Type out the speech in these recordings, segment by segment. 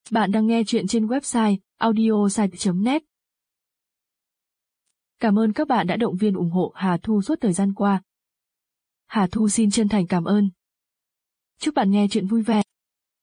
Bạn đang nghe chuyện trên website audiosite.net. Cảm ơn các bạn đã động viên ủng hộ Hà Thu suốt thời gian qua. Hà Thu xin chân thành cảm ơn. Chúc bạn nghe chuyện vui vẻ.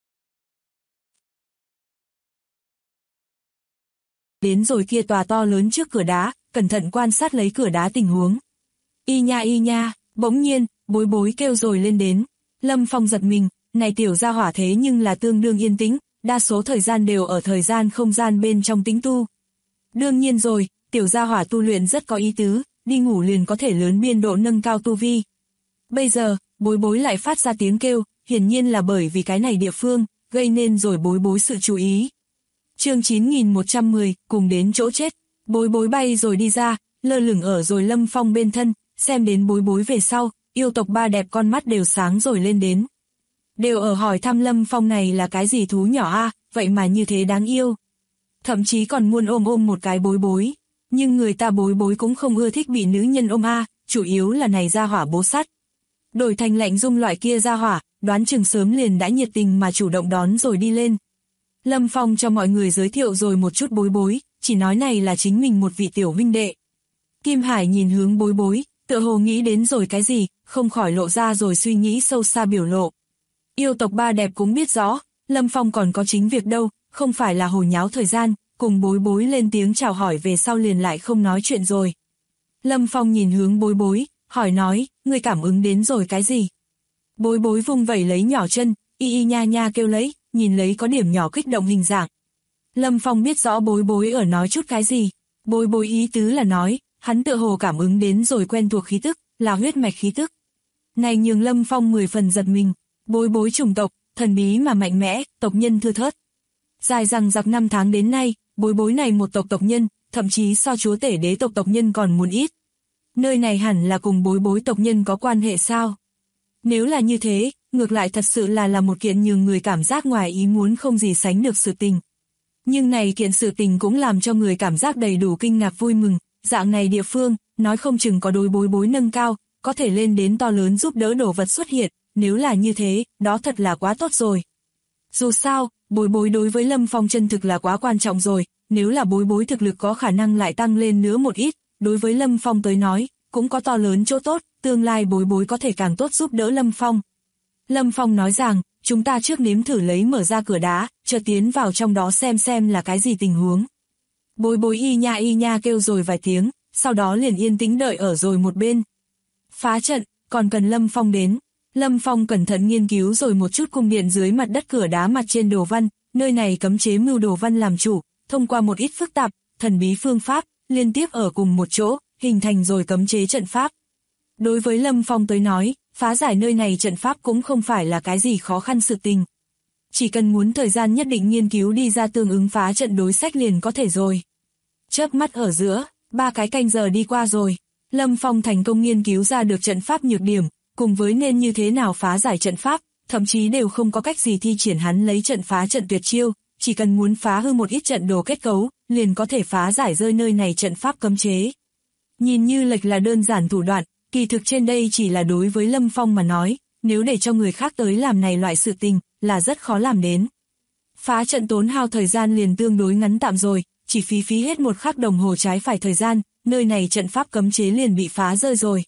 Đến rồi kia tòa to lớn trước cửa đá, cẩn thận quan sát lấy cửa đá tình huống. Y nha, bỗng nhiên, Bối Bối kêu rồi lên đến. Lâm Phong giật mình, này tiểu gia hỏa thế nhưng là tương đương yên tĩnh, đa số thời gian đều ở thời gian không gian bên trong tĩnh tu. Đương nhiên rồi, tiểu gia hỏa tu luyện rất có ý tứ, đi ngủ liền có thể lớn biên độ nâng cao tu vi. Bây giờ, Bối Bối lại phát ra tiếng kêu, hiển nhiên là bởi vì cái này địa phương, gây nên rồi Bối Bối sự chú ý. Chương 9110, cùng đến chỗ chết. Bối Bối bay rồi đi ra, lơ lửng ở rồi Lâm Phong bên thân, xem đến Bối Bối về sau, yêu tộc ba đẹp con mắt đều sáng rồi lên đến. Đều ở hỏi thăm Lâm Phong này là cái gì thú nhỏ a, vậy mà như thế đáng yêu. Thậm chí còn muốn ôm một cái Bối Bối. Nhưng người ta Bối Bối cũng không ưa thích bị nữ nhân ôm a, chủ yếu là này gia hỏa bố sắt. Đổi thành lạnh dung loại kia gia hỏa, đoán chừng sớm liền đã nhiệt tình mà chủ động đón rồi đi lên. Lâm Phong cho mọi người giới thiệu rồi một chút Bối Bối, chỉ nói này là chính mình một vị tiểu huynh đệ. Kim Hải nhìn hướng Bối Bối, tựa hồ nghĩ đến rồi cái gì, không khỏi lộ ra rồi suy nghĩ sâu xa biểu lộ. Yêu tộc ba đẹp cũng biết rõ, Lâm Phong còn có chính việc đâu, không phải là hồ nháo thời gian, cùng Bối Bối lên tiếng chào hỏi về sau liền lại không nói chuyện rồi. Lâm Phong nhìn hướng Bối Bối, hỏi nói, ngươi cảm ứng đến rồi cái gì? Bối Bối vung vẩy lấy nhỏ chân, y nha kêu lấy, nhìn lấy có điểm nhỏ kích động hình dạng. Lâm Phong biết rõ Bối Bối ở nói chút cái gì. Bối Bối ý tứ là nói, hắn tựa hồ cảm ứng đến rồi quen thuộc khí tức, là huyết mạch khí tức. Này nhường Lâm Phong 10 phần giật mình. Bối Bối chủng tộc, thần bí mà mạnh mẽ, tộc nhân thưa thớt. Dài rằng giặc 5 tháng đến nay, Bối Bối này một tộc nhân, thậm chí so chúa tể đế tộc nhân còn muốn ít. Nơi này hẳn là cùng Bối Bối tộc nhân có quan hệ sao? Nếu là như thế, ngược lại thật sự là một kiện nhường người cảm giác ngoài ý muốn không gì sánh được sự tình. Nhưng này kiện sự tình cũng làm cho người cảm giác đầy đủ kinh ngạc vui mừng, dạng này địa phương, nói không chừng có đối Bối Bối nâng cao, có thể lên đến to lớn giúp đỡ đồ vật xuất hiện, nếu là như thế, đó thật là quá tốt rồi. Dù sao, Bối Bối đối với Lâm Phong chân thực là quá quan trọng rồi, nếu là Bối Bối thực lực có khả năng lại tăng lên nữa một ít, đối với Lâm Phong tới nói, cũng có to lớn chỗ tốt, tương lai Bối Bối có thể càng tốt giúp đỡ Lâm Phong. Lâm Phong nói rằng, chúng ta trước nếm thử lấy mở ra cửa đá, chờ tiến vào trong đó xem là cái gì tình huống. Bối Bối y nha kêu rồi vài tiếng, sau đó liền yên tĩnh đợi ở rồi một bên. Phá trận, còn cần Lâm Phong đến. Lâm Phong cẩn thận nghiên cứu rồi một chút cung điện dưới mặt đất cửa đá mặt trên đồ văn, nơi này cấm chế mưu đồ văn làm chủ, thông qua một ít phức tạp, thần bí phương pháp, liên tiếp ở cùng một chỗ, hình thành rồi cấm chế trận pháp. Đối với Lâm Phong tới nói, phá giải nơi này trận pháp cũng không phải là cái gì khó khăn sự tình. Chỉ cần muốn thời gian nhất định nghiên cứu đi ra tương ứng phá trận đối sách liền có thể rồi. Chớp mắt ở giữa, 3 cái canh giờ đi qua rồi. Lâm Phong thành công nghiên cứu ra được trận pháp nhược điểm, cùng với nên như thế nào phá giải trận pháp, thậm chí đều không có cách gì thi triển hắn lấy trận phá trận tuyệt chiêu, chỉ cần muốn phá hư một ít trận đồ kết cấu, liền có thể phá giải rơi nơi này trận pháp cấm chế. Nhìn như lệch là đơn giản thủ đoạn, kỳ thực trên đây chỉ là đối với Lâm Phong mà nói, nếu để cho người khác tới làm này loại sự tình, là rất khó làm đến. Phá trận tốn hao thời gian liền tương đối ngắn tạm rồi, chỉ phí hết 1 khắc đồng hồ trái phải thời gian, nơi này trận pháp cấm chế liền bị phá rơi rồi.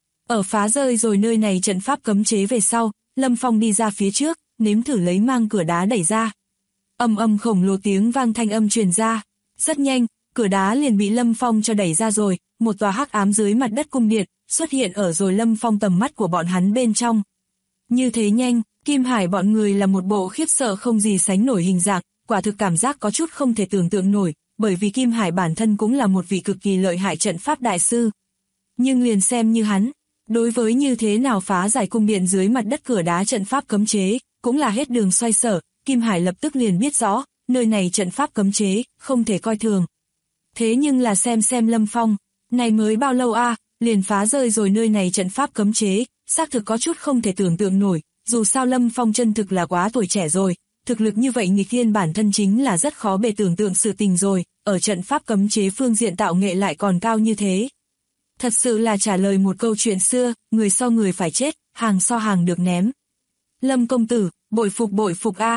Ở phá rơi rồi nơi này trận pháp cấm chế về sau, Lâm Phong đi ra phía trước, nếm thử lấy mang cửa đá đẩy ra. Âm khổng lồ tiếng vang thanh âm truyền ra. Rất nhanh, cửa đá liền bị Lâm Phong cho đẩy ra rồi, một tòa hắc ám dưới mặt đất cung điện, xuất hiện ở rồi Lâm Phong tầm mắt của bọn hắn bên trong. Như thế nhanh, Kim Hải bọn người là một bộ khiếp sợ không gì sánh nổi hình dạng, quả thực cảm giác có chút không thể tưởng tượng nổi, bởi vì Kim Hải bản thân cũng là một vị cực kỳ lợi hại trận pháp đại sư. Nhưng liền xem như hắn, đối với như thế nào phá giải cung điện dưới mặt đất cửa đá trận pháp cấm chế, cũng là hết đường xoay sở, Kim Hải lập tức liền biết rõ, nơi này trận pháp cấm chế, không thể coi thường. Thế nhưng là xem Lâm Phong, này mới bao lâu liền phá rơi rồi nơi này trận pháp cấm chế, xác thực có chút không thể tưởng tượng nổi, dù sao Lâm Phong chân thực là quá tuổi trẻ rồi, thực lực như vậy nghịch thiên bản thân chính là rất khó bề tưởng tượng sự tình rồi, ở trận pháp cấm chế phương diện tạo nghệ lại còn cao như thế. Thật sự là trả lời một câu chuyện xưa, người so người phải chết, hàng so hàng được ném. Lâm công tử, bội phục a.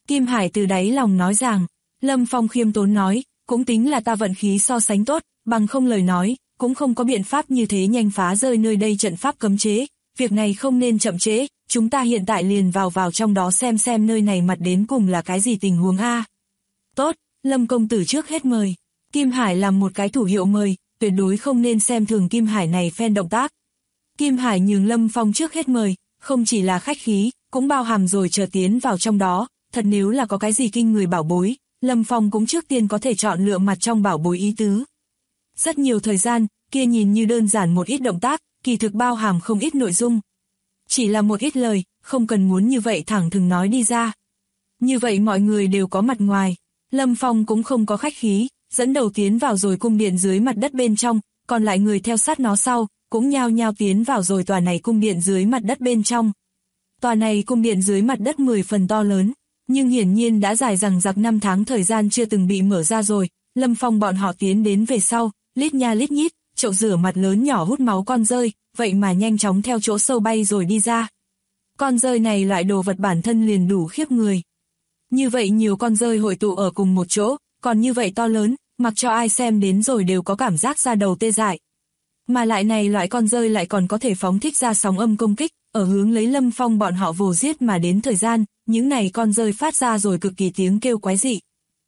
Kim Hải từ đáy lòng nói rằng, Lâm Phong khiêm tốn nói, cũng tính là ta vận khí so sánh tốt, bằng không lời nói, cũng không có biện pháp như thế nhanh phá rơi nơi đây trận pháp cấm chế, việc này không nên chậm trễ, chúng ta hiện tại liền vào trong đó xem nơi này mặt đến cùng là cái gì tình huống a. Tốt, Lâm công tử trước hết mời. Kim Hải làm một cái thủ hiệu mời, tuyệt đối không nên xem thường Kim Hải này phen động tác. Kim Hải nhường Lâm Phong trước hết mời, không chỉ là khách khí, cũng bao hàm rồi chờ tiến vào trong đó, thật nếu là có cái gì kinh người bảo bối, Lâm Phong cũng trước tiên có thể chọn lựa mặt trong bảo bối ý tứ. Rất nhiều thời gian, kia nhìn như đơn giản một ít động tác, kỳ thực bao hàm không ít nội dung. Chỉ là một ít lời, không cần muốn như vậy thẳng thừng nói đi ra. Như vậy mọi người đều có mặt ngoài, Lâm Phong cũng không có khách khí, dẫn đầu tiến vào rồi cung điện dưới mặt đất bên trong, còn lại người theo sát nó sau, cũng nhao nhao tiến vào rồi tòa này cung điện dưới mặt đất bên trong. Tòa này cung điện dưới mặt đất 10 phần to lớn, nhưng hiển nhiên đã dài dằng dặc 5 tháng thời gian chưa từng bị mở ra rồi. Lâm Phong bọn họ tiến đến về sau, lít nha lít nhít, chậu rửa mặt lớn nhỏ hút máu con dơi, vậy mà nhanh chóng theo chỗ sâu bay rồi đi ra. Con dơi này loại đồ vật bản thân liền đủ khiếp người. Như vậy nhiều con dơi hội tụ ở cùng một chỗ, còn như vậy to lớn, mặc cho ai xem đến rồi đều có cảm giác da đầu tê dại. Mà lại này loại con dơi lại còn có thể phóng thích ra sóng âm công kích, ở hướng lấy Lâm Phong bọn họ vồ giết mà đến thời gian, những này con dơi phát ra rồi cực kỳ tiếng kêu quái dị.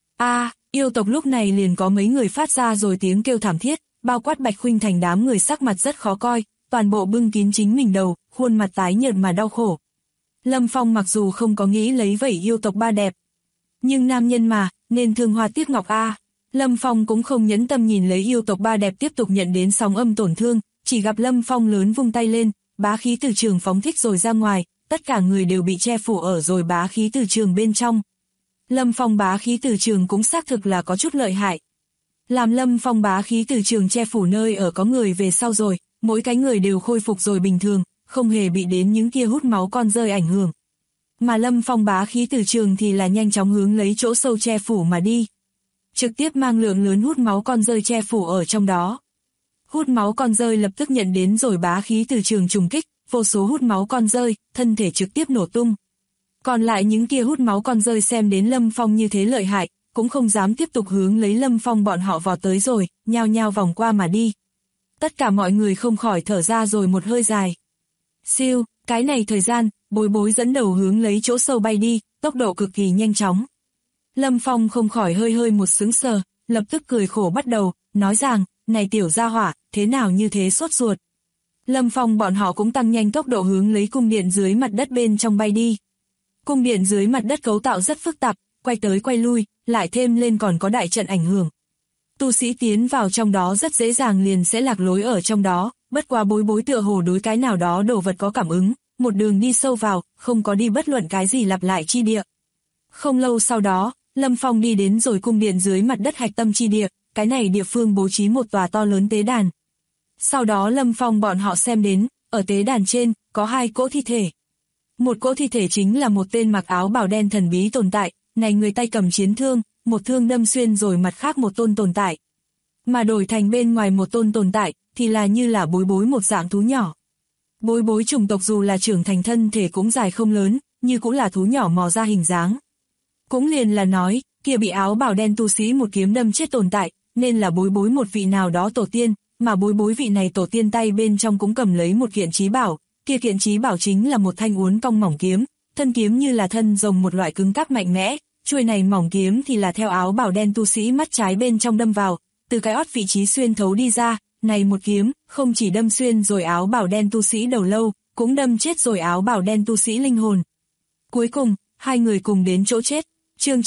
Yêu tộc lúc này liền có mấy người phát ra rồi tiếng kêu thảm thiết, bao quát Bạch Khuynh Thành đám người sắc mặt rất khó coi, toàn bộ bưng kín chính mình đầu, khuôn mặt tái nhợt mà đau khổ. Lâm Phong mặc dù không có nghĩ lấy vẩy yêu tộc ba đẹp, nhưng nam nhân mà, nên thương hoa tiếc ngọc a. Lâm Phong cũng không nhẫn tâm nhìn lấy yêu tộc ba đẹp tiếp tục nhận đến sóng âm tổn thương, chỉ gặp Lâm Phong lớn vung tay lên, bá khí từ trường phóng thích rồi ra ngoài, tất cả người đều bị che phủ ở rồi bá khí từ trường bên trong. Lâm Phong bá khí từ trường cũng xác thực là có chút lợi hại. Làm Lâm Phong bá khí từ trường che phủ nơi ở có người về sau rồi, mỗi cái người đều khôi phục rồi bình thường, không hề bị đến những kia hút máu con rơi ảnh hưởng. Mà Lâm Phong bá khí từ trường thì là nhanh chóng hướng lấy chỗ sâu che phủ mà đi. Trực tiếp mang lượng lớn hút máu con rơi che phủ ở trong đó. Hút máu con rơi lập tức nhận đến rồi bá khí từ trường trùng kích, vô số hút máu con rơi, thân thể trực tiếp nổ tung. Còn lại những kia hút máu con rơi xem đến Lâm Phong như thế lợi hại, cũng không dám tiếp tục hướng lấy Lâm Phong bọn họ vọt tới rồi, nhao nhao vòng qua mà đi. Tất cả mọi người không khỏi thở ra rồi một hơi dài. Siêu, cái này thời gian, Bối Bối dẫn đầu hướng lấy chỗ sâu bay đi, tốc độ cực kỳ nhanh chóng. Lâm Phong không khỏi hơi một sững sờ, lập tức cười khổ bắt đầu, nói rằng, này tiểu gia hỏa, thế nào như thế sốt ruột. Lâm Phong bọn họ cũng tăng nhanh tốc độ hướng lấy cung điện dưới mặt đất bên trong bay đi. Cung điện dưới mặt đất cấu tạo rất phức tạp, quay tới quay lui, lại thêm lên còn có đại trận ảnh hưởng. Tu sĩ tiến vào trong đó rất dễ dàng liền sẽ lạc lối ở trong đó, bất quá Bối Bối tựa hồ đối cái nào đó đồ vật có cảm ứng, một đường đi sâu vào, không có đi bất luận cái gì lặp lại chi địa. Không lâu sau đó, Lâm Phong đi đến rồi cung điện dưới mặt đất hạch tâm chi địa, cái này địa phương bố trí một tòa to lớn tế đàn. Sau đó Lâm Phong bọn họ xem đến, ở tế đàn trên, có 2 cỗ thi thể. Một cỗ thi thể chính là một tên mặc áo bào đen thần bí tồn tại, này người tay cầm chiến thương, một thương đâm xuyên rồi mặt khác một tôn tồn tại. Mà đổi thành bên ngoài một tôn tồn tại, thì là như là Bối Bối một dạng thú nhỏ. Bối Bối chủng tộc dù là trưởng thành thân thể cũng dài không lớn, như cũng là thú nhỏ mò ra hình dáng. Cũng liền là nói, kia bị áo bào đen tu sĩ một kiếm đâm chết tồn tại, nên là Bối Bối một vị nào đó tổ tiên, mà Bối Bối vị này tổ tiên tay bên trong cũng cầm lấy một kiện chí bảo, kia kiện chí bảo chính là một thanh uốn cong mỏng kiếm, thân kiếm như là thân rồng một loại cứng cáp mạnh mẽ, chuôi này mỏng kiếm thì là theo áo bào đen tu sĩ mắt trái bên trong đâm vào, từ cái ót vị trí xuyên thấu đi ra, này một kiếm, không chỉ đâm xuyên rồi áo bào đen tu sĩ đầu lâu, cũng đâm chết rồi áo bào đen tu sĩ linh hồn. Cuối cùng, 2 người cùng đến chỗ chết. Chương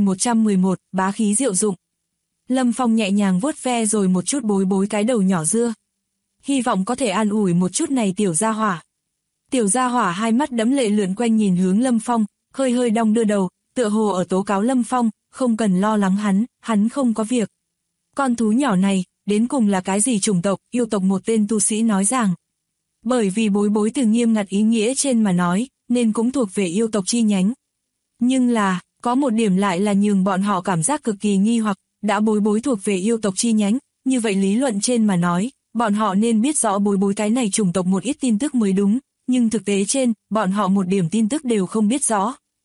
9111, bá khí diệu dụng. Lâm Phong nhẹ nhàng vuốt ve rồi một chút Bối Bối cái đầu nhỏ dưa. Hy vọng có thể an ủi một chút này tiểu gia hỏa. Tiểu gia hỏa hai mắt đẫm lệ lượn quanh nhìn hướng Lâm Phong, hơi đong đưa đầu, tựa hồ ở tố cáo Lâm Phong, không cần lo lắng hắn không có việc. Con thú nhỏ này, đến cùng là cái gì chủng tộc, yêu tộc một tên tu sĩ nói rằng. Bởi vì Bối Bối từ nghiêm ngặt ý nghĩa trên mà nói, nên cũng thuộc về yêu tộc chi nhánh. Nhưng là, có một điểm lại là nhường bọn họ cảm giác cực kỳ nghi hoặc, đã Bối Bối thuộc về yêu tộc chi nhánh, như vậy lý luận trên mà nói, bọn họ nên biết rõ Bối Bối cái này chủng tộc một ít tin tức mới đúng, nhưng thực tế trên, bọn họ một điểm tin tức đều không biết rõ.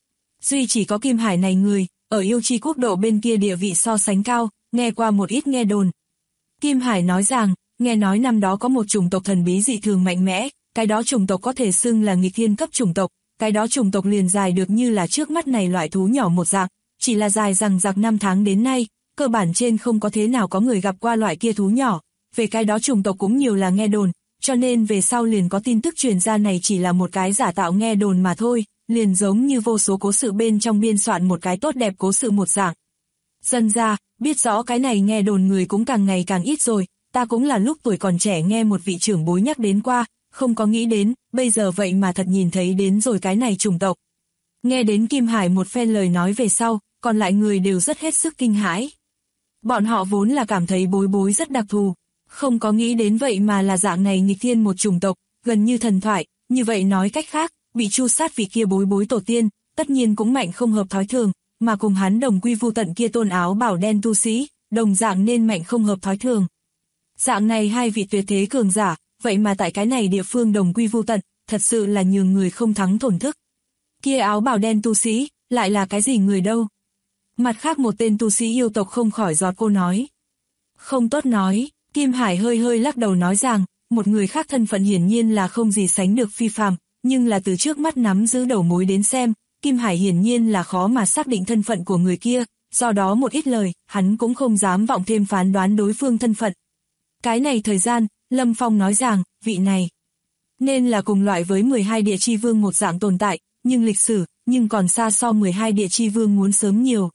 duy chỉ có Kim Hải này người, ở yêu chi quốc độ bên kia địa vị so sánh cao, nghe qua một ít nghe đồn. Kim Hải nói rằng, nghe nói năm đó có một chủng tộc thần bí dị thường mạnh mẽ, cái đó chủng tộc có thể xưng là nghịch thiên cấp chủng tộc, cái đó chủng tộc liền dài được như là trước mắt này loại thú nhỏ một dạng, chỉ là dài rằng giặc 5 tháng đến nay, cơ bản trên không có thế nào có người gặp qua loại kia thú nhỏ, về cái đó chủng tộc cũng nhiều là nghe đồn, cho nên về sau liền có tin tức truyền ra này chỉ là một cái giả tạo nghe đồn mà thôi, liền giống như vô số cố sự bên trong biên soạn một cái tốt đẹp cố sự một dạng. Dần ra, biết rõ cái này nghe đồn người cũng càng ngày càng ít rồi, ta cũng là lúc tuổi còn trẻ nghe một vị trưởng bối nhắc đến qua, không có nghĩ đến, bây giờ vậy mà thật nhìn thấy đến rồi cái này chủng tộc. Nghe đến Kim Hải một phen lời nói về sau, còn lại người đều rất hết sức kinh hãi. Bọn họ vốn là cảm thấy Bối Bối rất đặc thù, không có nghĩ đến vậy mà là dạng này nghịch thiên một chủng tộc, gần như thần thoại, như vậy nói cách khác, bị tru sát vì kia Bối Bối tổ tiên, tất nhiên cũng mạnh không hợp thói thường, mà cùng hắn đồng quy vu tận kia tôn áo bảo đen tu sĩ, đồng dạng nên mạnh không hợp thói thường. Dạng này hai vị tuyệt thế cường giả, vậy mà tại cái này địa phương đồng quy vu tận, thật sự là nhường người không thắng thổn thức. Kia áo bảo đen tu sĩ, lại là cái gì người đâu? Mặt khác một tên tu sĩ yêu tộc không khỏi giọt cô nói. Không tốt nói, Kim Hải hơi hơi lắc đầu nói rằng, một người khác thân phận hiển nhiên là không gì sánh được phi phàm, nhưng là từ trước mắt nắm giữ đầu mối đến xem, Kim Hải hiển nhiên là khó mà xác định thân phận của người kia, do đó một ít lời, hắn cũng không dám vọng thêm phán đoán đối phương thân phận. Cái này thời gian, Lâm Phong nói rằng, vị này nên là cùng loại với 12 địa chi vương một dạng tồn tại, nhưng lịch sử, nhưng còn xa so 12 địa chi vương muốn sớm nhiều.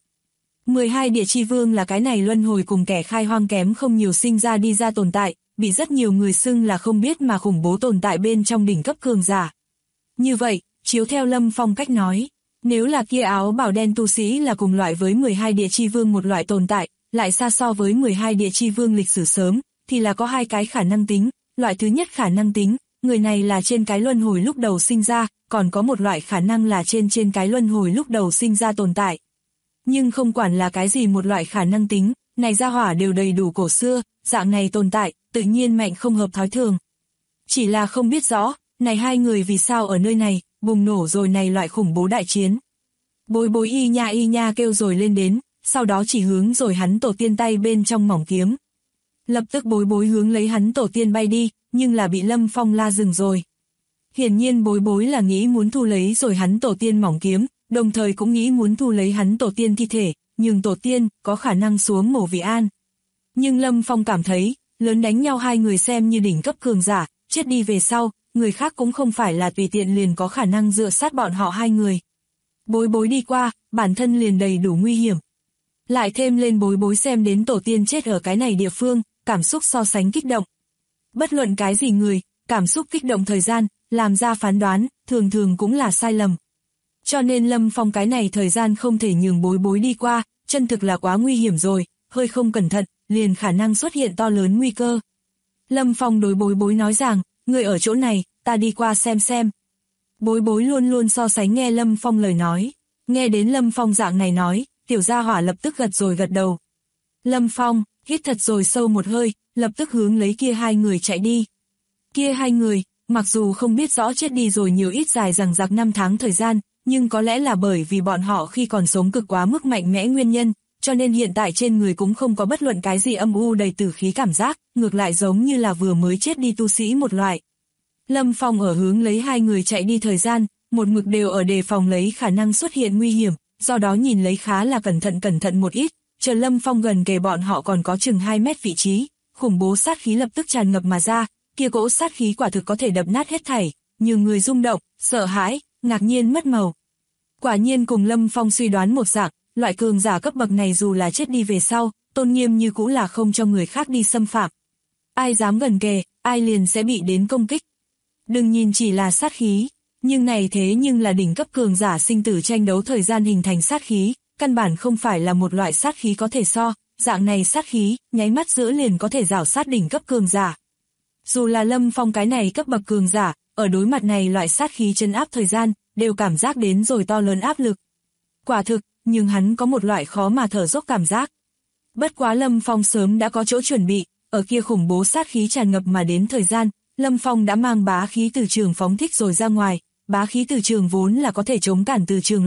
12 địa chi vương là cái này luân hồi cùng kẻ khai hoang kém không nhiều sinh ra đi ra tồn tại, bị rất nhiều người xưng là không biết mà khủng bố tồn tại bên trong đỉnh cấp cường giả. Như vậy, chiếu theo Lâm Phong cách nói, nếu là kia áo bảo đen tu sĩ là cùng loại với 12 địa chi vương một loại tồn tại, lại xa so với 12 địa chi vương lịch sử sớm, thì là có hai cái khả năng tính, loại thứ nhất khả năng tính, người này là trên cái luân hồi lúc đầu sinh ra, còn có một loại khả năng là trên cái luân hồi lúc đầu sinh ra tồn tại. Nhưng không quản là cái gì một loại khả năng tính, này gia hỏa đều đầy đủ cổ xưa, dạng này tồn tại, tự nhiên mạnh không hợp thói thường. Chỉ là không biết rõ, này hai người vì sao ở nơi này, bùng nổ rồi này loại khủng bố đại chiến. Bối Bối y nha kêu rồi lên đến, sau đó chỉ hướng rồi hắn tổ tiên tay bên trong mỏng kiếm. Lập tức Bối Bối hướng lấy hắn tổ tiên bay đi, nhưng là bị Lâm Phong la dừng rồi. Hiển nhiên Bối Bối là nghĩ muốn thu lấy rồi hắn tổ tiên mỏng kiếm, đồng thời cũng nghĩ muốn thu lấy hắn tổ tiên thi thể, nhưng tổ tiên có khả năng xuống mổ vì an. Nhưng Lâm Phong cảm thấy, lớn đánh nhau hai người xem như đỉnh cấp cường giả, chết đi về sau, người khác cũng không phải là tùy tiện liền có khả năng dựa sát bọn họ hai người. Bối Bối đi qua, bản thân liền đầy đủ nguy hiểm. Lại thêm lên Bối Bối xem đến tổ tiên chết ở cái này địa phương, cảm xúc so sánh kích động. Bất luận cái gì người, cảm xúc kích động thời gian, làm ra phán đoán, thường thường cũng là sai lầm. Cho nên Lâm Phong cái này thời gian không thể nhường Bối Bối đi qua, chân thực là quá nguy hiểm rồi, hơi không cẩn thận, liền khả năng xuất hiện to lớn nguy cơ. Lâm Phong đối Bối Bối nói rằng, người ở chỗ này, ta đi qua xem. Bối Bối luôn luôn so sánh nghe Lâm Phong lời nói, nghe đến Lâm Phong dạng này nói, tiểu gia hỏa lập tức gật đầu. Lâm Phong, hít thật rồi sâu một hơi, lập tức hướng lấy kia hai người chạy đi. Kia hai người, mặc dù không biết rõ chết đi rồi nhiều ít dài rằng giặc 5 tháng thời gian, nhưng có lẽ là bởi vì bọn họ khi còn sống cực quá mức mạnh mẽ nguyên nhân, cho nên hiện tại trên người cũng không có bất luận cái gì âm u đầy tử khí cảm giác, ngược lại giống như là vừa mới chết đi tu sĩ một loại. Lâm Phong ở hướng lấy hai người chạy đi thời gian, một mực đều ở đề phòng lấy khả năng xuất hiện nguy hiểm, do đó nhìn lấy khá là cẩn thận một ít, chờ Lâm Phong gần kề bọn họ còn có chừng 2 mét vị trí, khủng bố sát khí lập tức tràn ngập mà ra, kia cỗ sát khí quả thực có thể đập nát hết thảy, nhiều người rung động, sợ hãi, ngạc nhiên mất màu. Quả nhiên cùng Lâm Phong suy đoán một dạng, loại cường giả cấp bậc này dù là chết đi về sau, tôn nghiêm như cũ là không cho người khác đi xâm phạm. Ai dám gần kề, ai liền sẽ bị đến công kích. Đừng nhìn chỉ là sát khí, nhưng này thế nhưng là đỉnh cấp cường giả sinh tử tranh đấu thời gian hình thành sát khí, căn bản không phải là một loại sát khí có thể so, dạng này sát khí, nháy mắt giữa liền có thể rảo sát đỉnh cấp cường giả. Dù là Lâm Phong cái này cấp bậc cường giả, ở đối mặt này loại sát khí trấn áp thời gian, đều cảm giác đến rồi to lớn áp lực. Quả thực, nhưng hắn có một loại khó mà thở dốc cảm giác. Bất quá Lâm Phong sớm đã có chỗ chuẩn bị, ở kia khủng bố sát khí tràn ngập mà đến thời gian, Lâm Phong đã mang bá khí từ trường phóng thích rồi ra ngoài, bá khí từ trường vốn là có thể chống cản từ trường loại,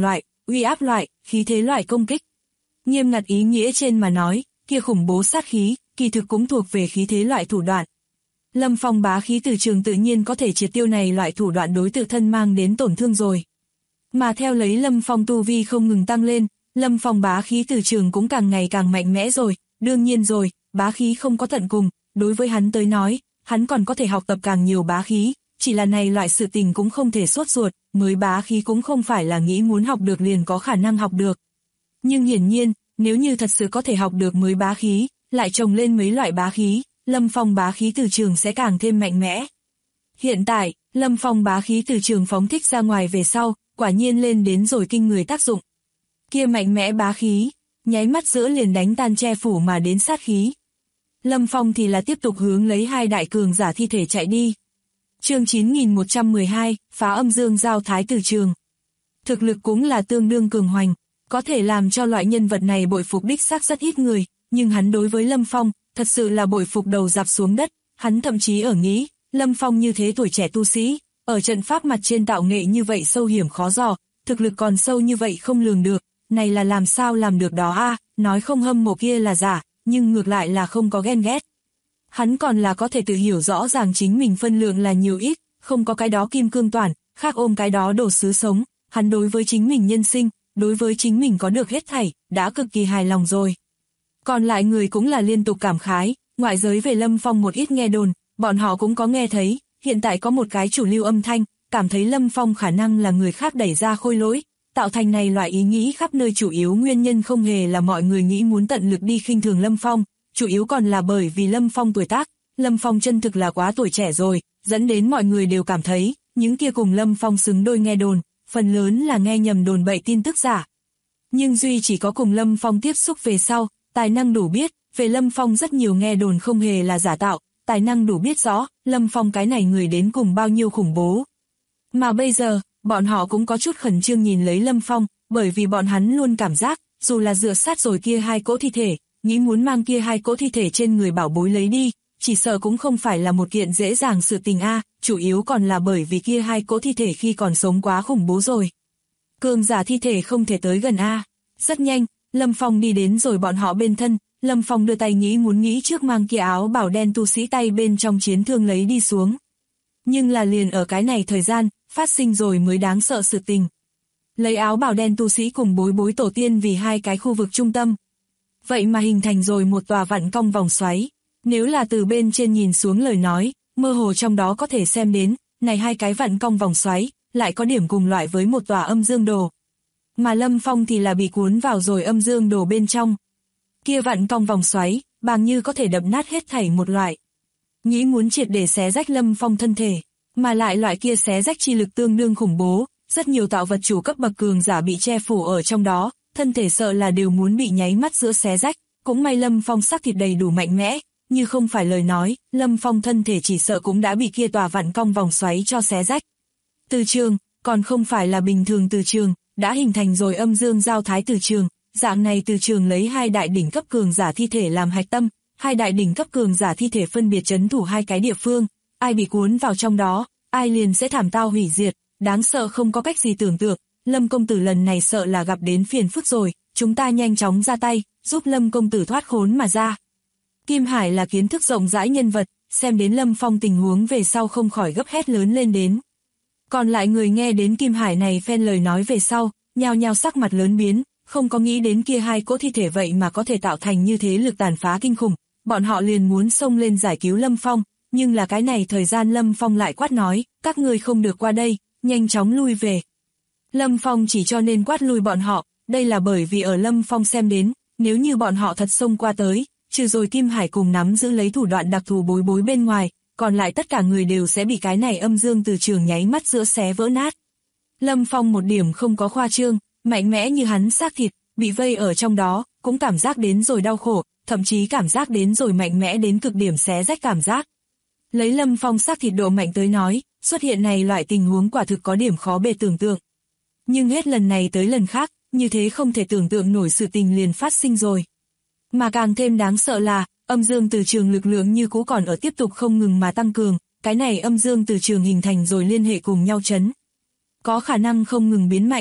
uy áp loại, khí thế loại công kích. Nghiêm ngặt ý nghĩa trên mà nói, kia khủng bố sát khí, kỳ thực cũng thuộc về khí thế loại thủ đoạn. Lâm Phong bá khí từ trường tự nhiên có thể triệt tiêu này loại thủ đoạn đối tự thân mang đến tổn thương rồi. Mà theo lấy Lâm Phong tu vi không ngừng tăng lên, Lâm Phong bá khí từ trường cũng càng ngày càng mạnh mẽ rồi, đương nhiên rồi, bá khí không có tận cùng, đối với hắn tới nói, hắn còn có thể học tập càng nhiều bá khí, chỉ là này loại sự tình cũng không thể sốt ruột, mới bá khí cũng không phải là nghĩ muốn học được liền có khả năng học được. Nhưng hiển nhiên, nếu như thật sự có thể học được mới bá khí, lại trồng lên mấy loại bá khí, Lâm Phong bá khí từ trường sẽ càng thêm mạnh mẽ. Hiện tại, Lâm Phong bá khí từ trường phóng thích ra ngoài về sau, quả nhiên lên đến rồi kinh người tác dụng. Kia mạnh mẽ bá khí, nháy mắt giữa liền đánh tan che phủ mà đến sát khí. Lâm Phong thì là tiếp tục hướng lấy hai đại cường giả thi thể chạy đi. Chương 9112, phá âm dương giao thái từ trường. Thực lực cũng là tương đương cường hoành, có thể làm cho loại nhân vật này bội phục đích xác rất ít người, nhưng hắn đối với Lâm Phong, thật sự là bội phục đầu dạp xuống đất, hắn thậm chí ở nghĩ, Lâm Phong như thế tuổi trẻ tu sĩ, ở trận pháp mặt trên tạo nghệ như vậy sâu hiểm khó dò, thực lực còn sâu như vậy không lường được, này là làm sao làm được đó a, nói không hâm mộ kia là giả, nhưng ngược lại là không có ghen ghét. Hắn còn là có thể tự hiểu rõ ràng chính mình phân lượng là nhiều ít, không có cái đó kim cương toàn, khác ôm cái đó đồ sứ sống, hắn đối với chính mình nhân sinh, đối với chính mình có được hết thảy, đã cực kỳ hài lòng rồi. Còn lại người cũng là liên tục cảm khái, ngoại giới về Lâm Phong một ít nghe đồn, bọn họ cũng có nghe thấy, hiện tại có một cái chủ lưu âm thanh, cảm thấy Lâm Phong khả năng là người khác đẩy ra khôi lỗi, tạo thành này loại ý nghĩ khắp nơi chủ yếu nguyên nhân không hề là mọi người nghĩ muốn tận lực đi khinh thường Lâm Phong, chủ yếu còn là bởi vì Lâm Phong tuổi tác, Lâm Phong chân thực là quá tuổi trẻ rồi, dẫn đến mọi người đều cảm thấy, những kia cùng Lâm Phong xứng đôi nghe đồn, phần lớn là nghe nhầm đồn bậy tin tức giả. Nhưng duy chỉ có cùng Lâm Phong tiếp xúc về sau, tài năng đủ biết, về Lâm Phong rất nhiều nghe đồn không hề là giả tạo, tài năng đủ biết rõ, Lâm Phong cái này người đến cùng bao nhiêu khủng bố. Mà bây giờ, bọn họ cũng có chút khẩn trương nhìn lấy Lâm Phong, bởi vì bọn hắn luôn cảm giác, dù là dựa sát rồi kia hai cỗ thi thể, nghĩ muốn mang kia hai cỗ thi thể trên người bảo bối lấy đi, chỉ sợ cũng không phải là một kiện dễ dàng sự tình a, chủ yếu còn là bởi vì kia hai cỗ thi thể khi còn sống quá khủng bố rồi. Cường giả thi thể không thể tới gần a. Rất nhanh, Lâm Phong đi đến rồi bọn họ bên thân, Lâm Phong đưa tay nghĩ trước mang kia áo bảo đen tu sĩ tay bên trong chiến thương lấy đi xuống. Nhưng là liền ở cái này thời gian, phát sinh rồi mới đáng sợ sự tình. Lấy áo bảo đen tu sĩ cùng bối bối tổ tiên vì hai cái khu vực trung tâm. Vậy mà hình thành rồi một tòa vặn cong vòng xoáy. Nếu là từ bên trên nhìn xuống lời nói, mơ hồ trong đó có thể xem đến, này hai cái vặn cong vòng xoáy, lại có điểm cùng loại với một tòa âm dương đồ. Mà Lâm Phong thì là bị cuốn vào rồi âm dương đồ bên trong. Kia vặn cong vòng xoáy, bàng như có thể đập nát hết thảy một loại. Nghĩ muốn triệt để xé rách Lâm Phong thân thể, mà lại loại kia xé rách chi lực tương đương khủng bố, rất nhiều tạo vật chủ cấp bậc cường giả bị che phủ ở trong đó, thân thể sợ là đều muốn bị nháy mắt giữa xé rách, cũng may Lâm Phong xác thịt đầy đủ mạnh mẽ, như không phải lời nói, Lâm Phong thân thể chỉ sợ cũng đã bị kia tòa vặn cong vòng xoáy cho xé rách. Từ trường, còn không phải là bình thường từ trường, đã hình thành rồi âm dương giao thái từ trường, dạng này từ trường lấy hai đại đỉnh cấp cường giả thi thể làm hạch tâm, hai đại đỉnh cấp cường giả thi thể phân biệt trấn thủ hai cái địa phương, ai bị cuốn vào trong đó, ai liền sẽ thảm tao hủy diệt, đáng sợ không có cách gì tưởng tượng, Lâm công tử lần này sợ là gặp đến phiền phức rồi, chúng ta nhanh chóng ra tay, giúp Lâm công tử thoát khốn mà ra. Kim Hải là kiến thức rộng rãi nhân vật, xem đến Lâm Phong tình huống về sau không khỏi gấp hét lớn lên đến. Còn lại người nghe đến Kim Hải này phen lời nói về sau, nhao nhao sắc mặt lớn biến, không có nghĩ đến kia hai cỗ thi thể vậy mà có thể tạo thành như thế lực tàn phá kinh khủng, bọn họ liền muốn xông lên giải cứu Lâm Phong, nhưng là cái này thời gian Lâm Phong lại quát nói, các người không được qua đây, nhanh chóng lui về. Lâm Phong chỉ cho nên quát lui bọn họ, đây là bởi vì ở Lâm Phong xem đến, nếu như bọn họ thật xông qua tới, trừ rồi Kim Hải cùng nắm giữ lấy thủ đoạn đặc thù bối bối bên ngoài, còn lại tất cả người đều sẽ bị cái này âm dương từ trường nháy mắt giữa xé vỡ nát. Lâm Phong một điểm không có khoa trương, mạnh mẽ như hắn xác thịt, bị vây ở trong đó, cũng cảm giác đến rồi đau khổ, thậm chí cảm giác đến rồi mạnh mẽ đến cực điểm xé rách cảm giác. Lấy Lâm Phong xác thịt độ mạnh tới nói, xuất hiện này loại tình huống quả thực có điểm khó bề tưởng tượng. Nhưng hết lần này tới lần khác, như thế không thể tưởng tượng nổi sự tình liền phát sinh rồi. Mà càng thêm đáng sợ là, âm dương từ trường lực lượng như cũ còn ở tiếp tục không ngừng mà tăng cường, cái này âm dương từ trường hình thành rồi liên hệ cùng nhau chấn. Có khả năng không ngừng biến mạnh,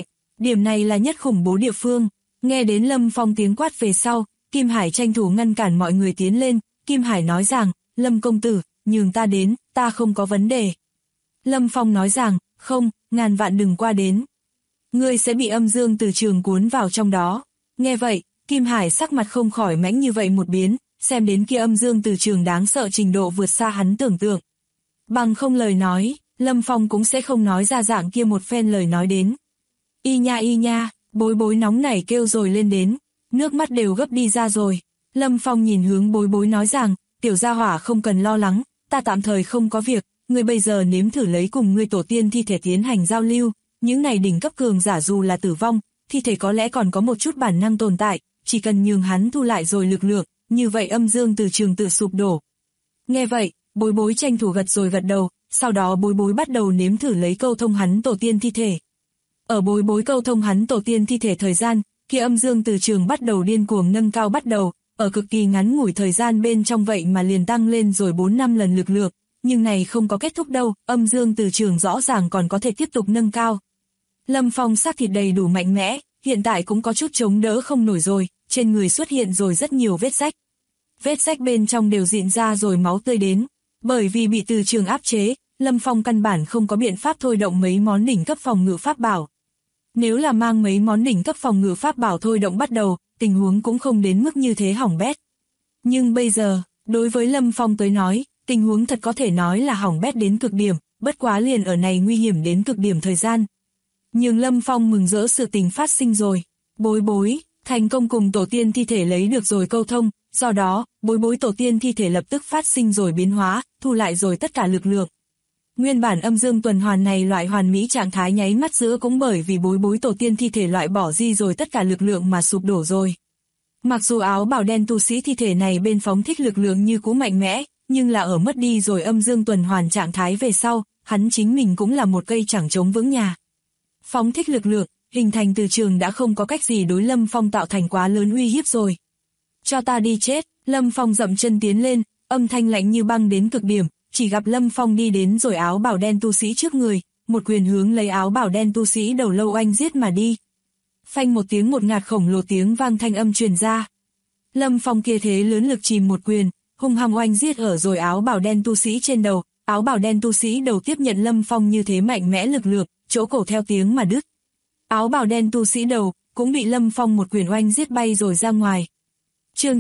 điểm này là nhất khủng bố địa phương. Nghe đến Lâm Phong tiếng quát về sau, Kim Hải tranh thủ ngăn cản mọi người tiến lên, Kim Hải nói rằng, Lâm công tử, nhường ta đến, ta không có vấn đề. Lâm Phong nói rằng, không, ngàn vạn đừng qua đến. Ngươi sẽ bị âm dương từ trường cuốn vào trong đó. Nghe vậy, Kim Hải sắc mặt không khỏi mãnh như vậy một biến, xem đến kia âm dương từ trường đáng sợ trình độ vượt xa hắn tưởng tượng. Bằng không lời nói, Lâm Phong cũng sẽ không nói ra dạng kia một phen lời nói đến. Y nha, Bối Bối nóng nảy kêu rồi lên đến, nước mắt đều gấp đi ra rồi. Lâm Phong nhìn hướng Bối Bối nói rằng, tiểu gia hỏa không cần lo lắng, ta tạm thời không có việc, ngươi bây giờ nếm thử lấy cùng ngươi tổ tiên thi thể tiến hành giao lưu, những này đỉnh cấp cường giả dù là tử vong, thi thể có lẽ còn có một chút bản năng tồn tại, chỉ cần nhường hắn thu lại rồi lực lượng, như vậy âm dương từ trường tự sụp đổ. Nghe vậy, Bối Bối tranh thủ gật rồi gật đầu, sau đó Bối Bối bắt đầu nếm thử lấy câu thông hắn tổ tiên thi thể. Ở Bối Bối câu thông hắn tổ tiên thi thể thời gian, kia âm dương từ trường bắt đầu điên cuồng nâng cao bắt đầu, ở cực kỳ ngắn ngủi thời gian bên trong vậy mà liền tăng lên rồi 4-5 lần lực lượng, nhưng này không có kết thúc đâu, âm dương từ trường rõ ràng còn có thể tiếp tục nâng cao. Lâm Phong xác thịt đầy đủ mạnh mẽ, hiện tại cũng có chút chống đỡ không nổi rồi, trên người xuất hiện rồi rất nhiều vết rách. Vết rách bên trong đều rịn ra rồi máu tươi đến, bởi vì bị từ trường áp chế, Lâm Phong căn bản không có biện pháp thôi động mấy món đỉnh cấp phòng ngự pháp bảo. Nếu là mang mấy món đỉnh cấp phòng ngự pháp bảo thôi động bắt đầu, tình huống cũng không đến mức như thế hỏng bét. Nhưng bây giờ, đối với Lâm Phong tới nói, tình huống thật có thể nói là hỏng bét đến cực điểm, bất quá liền ở này nguy hiểm đến cực điểm thời gian. Nhưng Lâm Phong mừng rỡ sự tình phát sinh rồi. Bối Bối, thành công cùng tổ tiên thi thể lấy được rồi câu thông, do đó, Bối Bối tổ tiên thi thể lập tức phát sinh rồi biến hóa, thu lại rồi tất cả lực lượng. Nguyên bản âm dương tuần hoàn này loại hoàn mỹ trạng thái nháy mắt giữa cũng bởi vì Bối Bối tổ tiên thi thể loại bỏ di rồi tất cả lực lượng mà sụp đổ rồi. Mặc dù áo bào đen tu sĩ thi thể này bên phóng thích lực lượng như cũ mạnh mẽ, nhưng là ở mất đi rồi âm dương tuần hoàn trạng thái về sau, hắn chính mình cũng là một cây chẳng chống vững nhà. Phóng thích lực lượng, hình thành từ trường đã không có cách gì đối Lâm Phong tạo thành quá lớn uy hiếp rồi. Cho ta đi chết, Lâm Phong dậm chân tiến lên, âm thanh lạnh như băng đến cực điểm, chỉ gặp Lâm Phong đi đến rồi áo bào đen tu sĩ trước người, một quyền hướng lấy áo bào đen tu sĩ đầu lâu oanh giết mà đi. Phanh một tiếng một ngạt khổng lồ tiếng vang thanh âm truyền ra. Lâm Phong kia thế lớn lực chìm một quyền, hung hăng oanh giết ở rồi áo bào đen tu sĩ trên đầu, áo bào đen tu sĩ đầu tiếp nhận Lâm Phong như thế mạnh mẽ lực lượng, chỗ cổ theo tiếng mà đứt. Áo bào đen tu sĩ đầu cũng bị Lâm Phong một quyền oanh giết bay rồi ra ngoài. Chương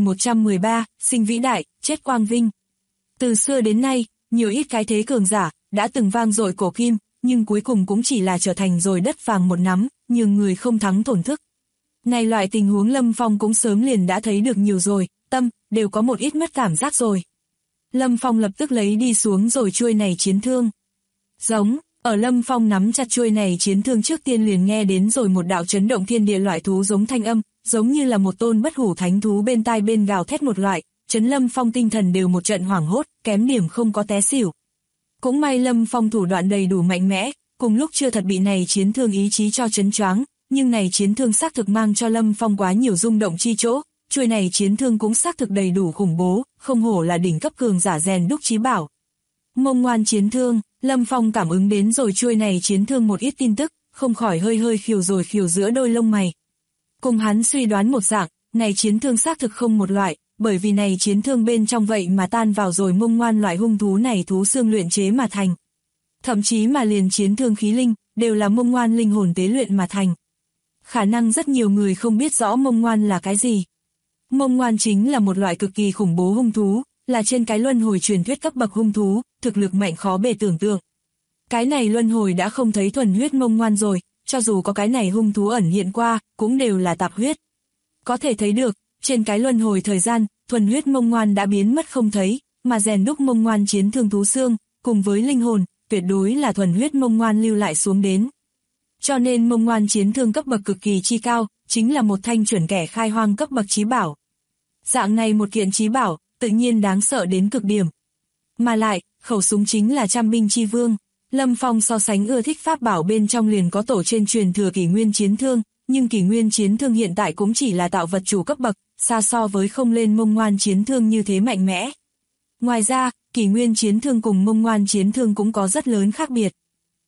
9113, sinh vĩ đại, chết quang vinh. Từ xưa đến nay, nhiều ít cái thế cường giả đã từng vang dội cổ kim, nhưng cuối cùng cũng chỉ là trở thành rồi đất vàng một nắm, nhưng người không thắng tổn thức. Này loại tình huống Lâm Phong cũng sớm liền đã thấy được nhiều rồi, tâm đều có một ít mất cảm giác rồi. Lâm Phong lập tức lấy đi xuống rồi chuôi này chiến thương. Giống, ở Lâm Phong nắm chặt chuôi này chiến thương trước tiên liền nghe đến rồi một đạo chấn động thiên địa loại thú giống thanh âm, giống như là một tôn bất hủ thánh thú bên tai bên gào thét một loại, chấn Lâm Phong tinh thần đều một trận hoảng hốt, kém điểm không có té xỉu. Cũng may Lâm Phong thủ đoạn đầy đủ mạnh mẽ, cùng lúc chưa thật bị này chiến thương ý chí cho chấn choáng, nhưng này chiến thương xác thực mang cho Lâm Phong quá nhiều rung động chi chỗ, chuôi này chiến thương cũng xác thực đầy đủ khủng bố, không hổ là đỉnh cấp cường giả rèn đúc chí bảo. Mông ngoan chiến thương, Lâm Phong cảm ứng đến rồi chuôi này chiến thương một ít tin tức, không khỏi hơi khiều rồi khiều giữa đôi lông mày. Cùng hắn suy đoán một dạng, này chiến thương xác thực không một loại, bởi vì này chiến thương bên trong vậy mà tan vào rồi mông ngoan loại hung thú này thú xương luyện chế mà thành. Thậm chí mà liền chiến thương khí linh, đều là mông ngoan linh hồn tế luyện mà thành. Khả năng rất nhiều người không biết rõ mông ngoan là cái gì. Mông ngoan chính là một loại cực kỳ khủng bố hung thú, là trên cái luân hồi truyền thuyết cấp bậc hung thú, thực lực mạnh khó bề tưởng tượng. Cái này luân hồi đã không thấy thuần huyết mông ngoan rồi, cho dù có cái này hung thú ẩn hiện qua, cũng đều là tạp huyết. Có thể thấy được, trên cái luân hồi thời gian, thuần huyết mông ngoan đã biến mất không thấy, mà rèn đúc mông ngoan chiến thương thú xương, cùng với linh hồn, tuyệt đối là thuần huyết mông ngoan lưu lại xuống đến. Cho nên mông ngoan chiến thương cấp bậc cực kỳ chi cao, chính là một thanh chuẩn kẻ khai hoang cấp bậc chí bảo. Dạng này một kiện chí bảo, tự nhiên đáng sợ đến cực điểm. Mà lại, khẩu súng chính là trăm binh chi vương. Lâm Phong so sánh ưa thích pháp bảo bên trong liền có tổ trên truyền thừa kỷ nguyên chiến thương, nhưng kỷ nguyên chiến thương hiện tại cũng chỉ là tạo vật chủ cấp bậc, xa so với không lên mông ngoan chiến thương như thế mạnh mẽ. Ngoài ra, kỷ nguyên chiến thương cùng mông ngoan chiến thương cũng có rất lớn khác biệt.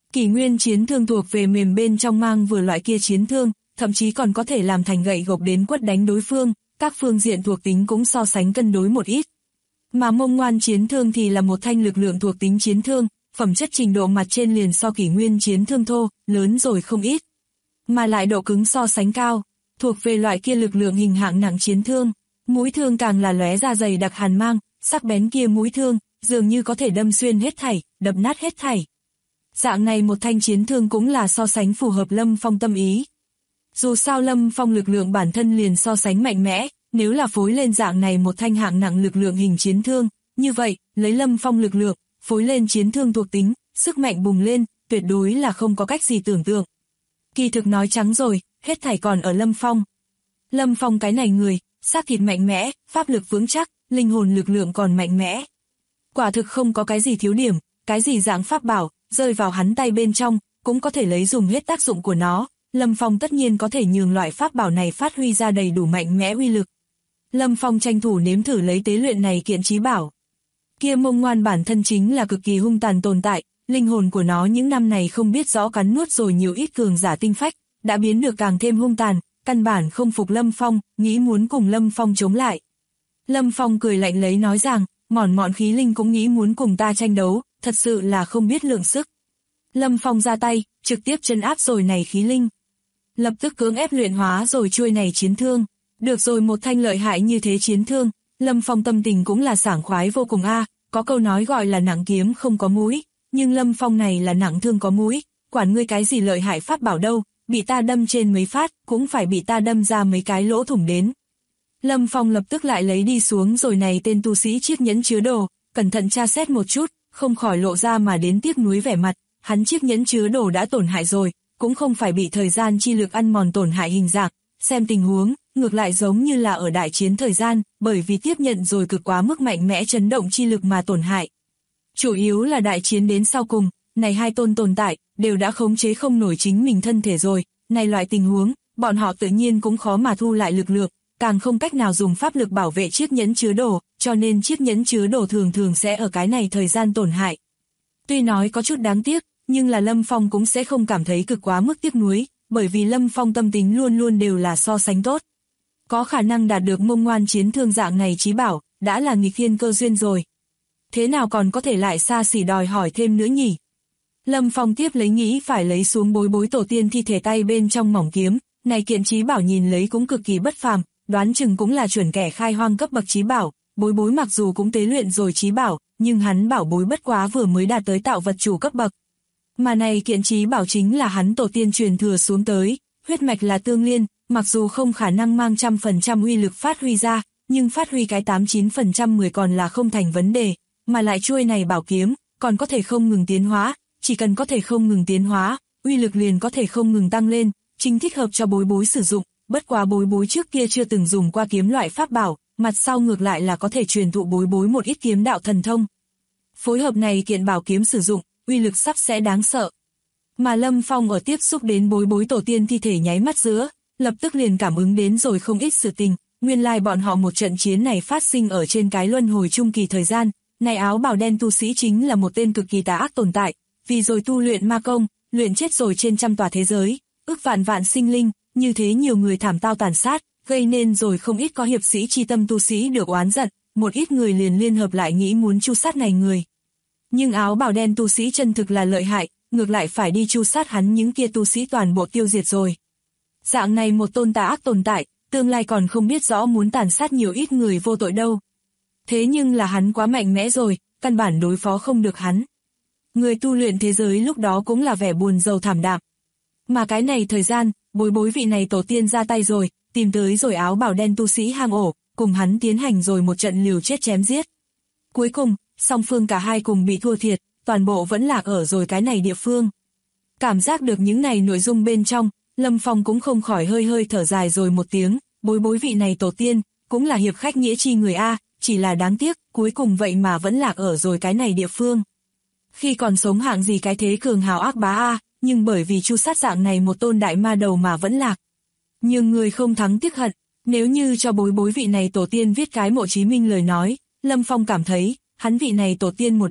Kỷ nguyên chiến thương thuộc về mềm bên trong mang vừa loại kia chiến thương, thậm chí còn có thể làm thành gậy gộc đến quất đánh đối phương, các phương diện thuộc tính cũng so sánh cân đối một ít. Mà Mông Ngoan chiến thương thì là một thanh lực lượng thuộc tính chiến thương, phẩm chất trình độ mặt trên liền so kỷ nguyên chiến thương thô, lớn rồi không ít. Mà lại độ cứng so sánh cao, thuộc về loại kia lực lượng hình hạng nặng chiến thương. Mũi thương càng là lóe ra dày đặc hàn mang, sắc bén kia mũi thương, dường như có thể đâm xuyên hết thảy, đập nát hết thảy. Dạng này một thanh chiến thương cũng là so sánh phù hợp Lâm Phong tâm ý. Dù sao Lâm Phong lực lượng bản thân liền so sánh mạnh mẽ, nếu là phối lên dạng này một thanh hạng nặng lực lượng hình chiến thương, như vậy, lấy Lâm Phong lực lượng, phối lên chiến thương thuộc tính, sức mạnh bùng lên, tuyệt đối là không có cách gì tưởng tượng. Kỳ thực nói trắng rồi, hết thảy còn ở Lâm Phong. Lâm Phong cái này người, xác thịt mạnh mẽ, pháp lực vững chắc, linh hồn lực lượng còn mạnh mẽ. Quả thực không có cái gì thiếu điểm, cái gì dạng pháp bảo, rơi vào hắn tay bên trong, cũng có thể lấy dùng hết tác dụng của nó. Lâm Phong tất nhiên có thể nhường loại pháp bảo này phát huy ra đầy đủ mạnh mẽ uy lực. Lâm Phong tranh thủ nếm thử lấy tế luyện này kiện chí bảo. Kia Mông Ngoan bản thân chính là cực kỳ hung tàn tồn tại, linh hồn của nó những năm này không biết rõ cắn nuốt rồi nhiều ít cường giả tinh phách, đã biến được càng thêm hung tàn, căn bản không phục Lâm Phong, nghĩ muốn cùng Lâm Phong chống lại. Lâm Phong cười lạnh lấy nói rằng, mọn khí linh cũng nghĩ muốn cùng ta tranh đấu, thật sự là không biết lượng sức. Lâm Phong ra tay, trực tiếp trấn áp rồi này khí linh. Lập tức cưỡng ép luyện hóa rồi chuôi này chiến thương. Được rồi một thanh lợi hại như thế chiến thương, Lâm Phong tâm tình cũng là sảng khoái vô cùng a. Có câu nói gọi là nặng kiếm không có mũi, nhưng Lâm Phong này là nặng thương có mũi, quản ngươi cái gì lợi hại pháp bảo đâu, bị ta đâm trên mấy phát, cũng phải bị ta đâm ra mấy cái lỗ thủng đến. Lâm Phong lập tức lại lấy đi xuống rồi này tên tu sĩ chiếc nhẫn chứa đồ, cẩn thận tra xét một chút, không khỏi lộ ra mà đến tiếc nuối vẻ mặt, hắn chiếc nhẫn chứa đồ đã tổn hại rồi, cũng không phải bị thời gian chi lực ăn mòn tổn hại hình dạng, xem tình huống, ngược lại giống như là ở đại chiến thời gian, bởi vì tiếp nhận rồi cực quá mức mạnh mẽ chấn động chi lực mà tổn hại. Chủ yếu là đại chiến đến sau cùng, này hai tôn tồn tại, đều đã khống chế không nổi chính mình thân thể rồi, này loại tình huống, bọn họ tự nhiên cũng khó mà thu lại lực lượng, càng không cách nào dùng pháp lực bảo vệ chiếc nhẫn chứa đồ, cho nên chiếc nhẫn chứa đồ thường thường sẽ ở cái này thời gian tổn hại. Tuy nói có chút đáng tiếc, nhưng là Lâm Phong cũng sẽ không cảm thấy cực quá mức tiếc nuối, bởi vì Lâm Phong tâm tính luôn luôn đều là so sánh tốt. Có khả năng đạt được Mông Ngoan chiến thương dạng này chí bảo, đã là nghịch thiên cơ duyên rồi. Thế nào còn có thể lại xa xỉ đòi hỏi thêm nữa nhỉ? Lâm Phong tiếp lấy nghĩ phải lấy xuống bối tổ tiên thi thể tay bên trong mỏng kiếm, này kiện chí bảo nhìn lấy cũng cực kỳ bất phàm, đoán chừng cũng là chuẩn kẻ khai hoang cấp bậc chí bảo, bối mặc dù cũng tế luyện rồi chí bảo, nhưng hắn bảo bối bất quá vừa mới đạt tới tạo vật chủ cấp bậc. Mà này kiện chí bảo chính là hắn tổ tiên truyền thừa xuống tới, huyết mạch là tương liên, mặc dù không khả năng mang 100% uy lực phát huy ra, nhưng phát huy cái 89% 10 còn là không thành vấn đề, mà lại chuôi này bảo kiếm, còn có thể không ngừng tiến hóa, chỉ cần có thể không ngừng tiến hóa, uy lực liền có thể không ngừng tăng lên, chính thích hợp cho bối sử dụng, bất quá bối trước kia chưa từng dùng qua kiếm loại pháp bảo, mặt sau ngược lại là có thể truyền thụ bối một ít kiếm đạo thần thông. Phối hợp này kiện bảo kiếm sử dụng, uy lực sắp sẽ đáng sợ. Mà Lâm Phong ở tiếp xúc đến bối tổ tiên thi thể nháy mắt giữa, lập tức liền cảm ứng đến rồi không ít sự tình, nguyên lai bọn họ một trận chiến này phát sinh ở trên cái luân hồi trung kỳ thời gian, này áo bào đen tu sĩ chính là một tên cực kỳ tà ác tồn tại, vì rồi tu luyện ma công, luyện chết rồi trên trăm tòa thế giới, ức vạn sinh linh, như thế nhiều người thảm tao tàn sát, gây nên rồi không ít có hiệp sĩ chi tâm tu sĩ được oán giận, một ít người liền liên hợp lại nghĩ muốn tru sát này người. Nhưng áo bào đen tu sĩ chân thực là lợi hại, ngược lại phải đi tru sát hắn những kia tu sĩ toàn bộ tiêu diệt rồi. Dạng này một tôn tà ác tồn tại, tương lai còn không biết rõ muốn tàn sát nhiều ít người vô tội đâu. Thế nhưng là hắn quá mạnh mẽ rồi, căn bản đối phó không được hắn. Người tu luyện thế giới lúc đó cũng là vẻ buồn rầu thảm đạm. Mà cái này thời gian, bối vị này tổ tiên ra tay rồi, tìm tới rồi áo bào đen tu sĩ hang ổ, cùng hắn tiến hành rồi một trận liều chết chém giết. Cuối cùng, song phương cả hai cùng bị thua thiệt, toàn bộ vẫn lạc ở rồi cái này địa phương. Cảm giác được những này nội dung bên trong, Lâm Phong cũng không khỏi hơi thở dài rồi một tiếng, bối vị này tổ tiên, cũng là hiệp khách nghĩa chi người A, chỉ là đáng tiếc, cuối cùng vậy mà vẫn lạc ở rồi cái này địa phương. Khi còn sống hạng gì cái thế cường hào ác bá A, nhưng bởi vì chu sát dạng này một tôn đại ma đầu mà vẫn lạc. Nhưng người không thắng tiếc hận, nếu như cho bối vị này tổ tiên viết cái mộ Chí Minh lời nói, Lâm Phong cảm thấy, hắn vị này tổ tiên một đời,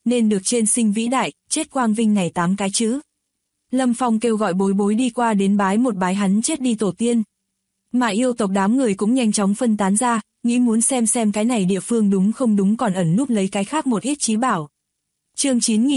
nên được trên sinh vĩ đại, chết quang vinh này 8 cái chữ. Lâm Phong kêu gọi Bối Bối đi qua đến bái một bái hắn chết đi tổ tiên. Mà yêu tộc đám người cũng nhanh chóng phân tán ra, nghĩ muốn xem cái này địa phương đúng không đúng, còn ẩn núp lấy cái khác một ít trí bảo. Chương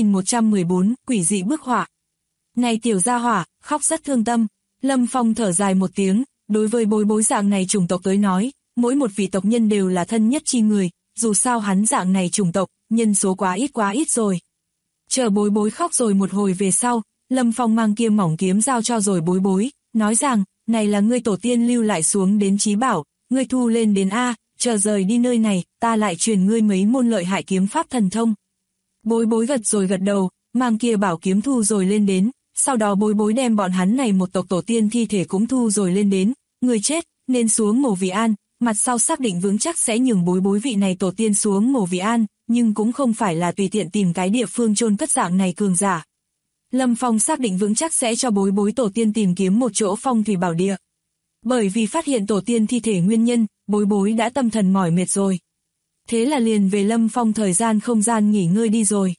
9114, quỷ dị bức họa. Này tiểu gia hỏa, khóc rất thương tâm. Lâm Phong thở dài một tiếng, đối với Bối Bối dạng này chủng tộc tới nói, mỗi một vị tộc nhân đều là thân nhất chi người, dù sao hắn dạng này chủng tộc, nhân số quá ít rồi. Chờ Bối Bối khóc rồi một hồi về sau, Lâm Phong mang kia mỏng kiếm giao cho rồi Bối Bối, nói rằng, này là ngươi tổ tiên lưu lại xuống đến trí bảo, ngươi thu lên đến A, chờ rời đi nơi này, ta lại truyền ngươi mấy môn lợi hại kiếm pháp thần thông. Bối Bối gật đầu, mang kia bảo kiếm thu rồi lên đến, sau đó Bối Bối đem bọn hắn này một tộc tổ tiên thi thể cũng thu rồi lên đến, người chết, nên xuống mồ vì an, mặt sau xác định vững chắc sẽ nhường Bối Bối vị này tổ tiên xuống mồ vì an, nhưng cũng không phải là tùy tiện tìm cái địa phương chôn cất dạng này cường giả. Lâm Phong xác định vững chắc sẽ cho Bối Bối tổ tiên tìm kiếm một chỗ phong thủy bảo địa. Bởi vì phát hiện tổ tiên thi thể nguyên nhân, Bối Bối đã tâm thần mỏi mệt rồi. Thế là liền về Lâm Phong thời gian không gian nghỉ ngơi đi rồi.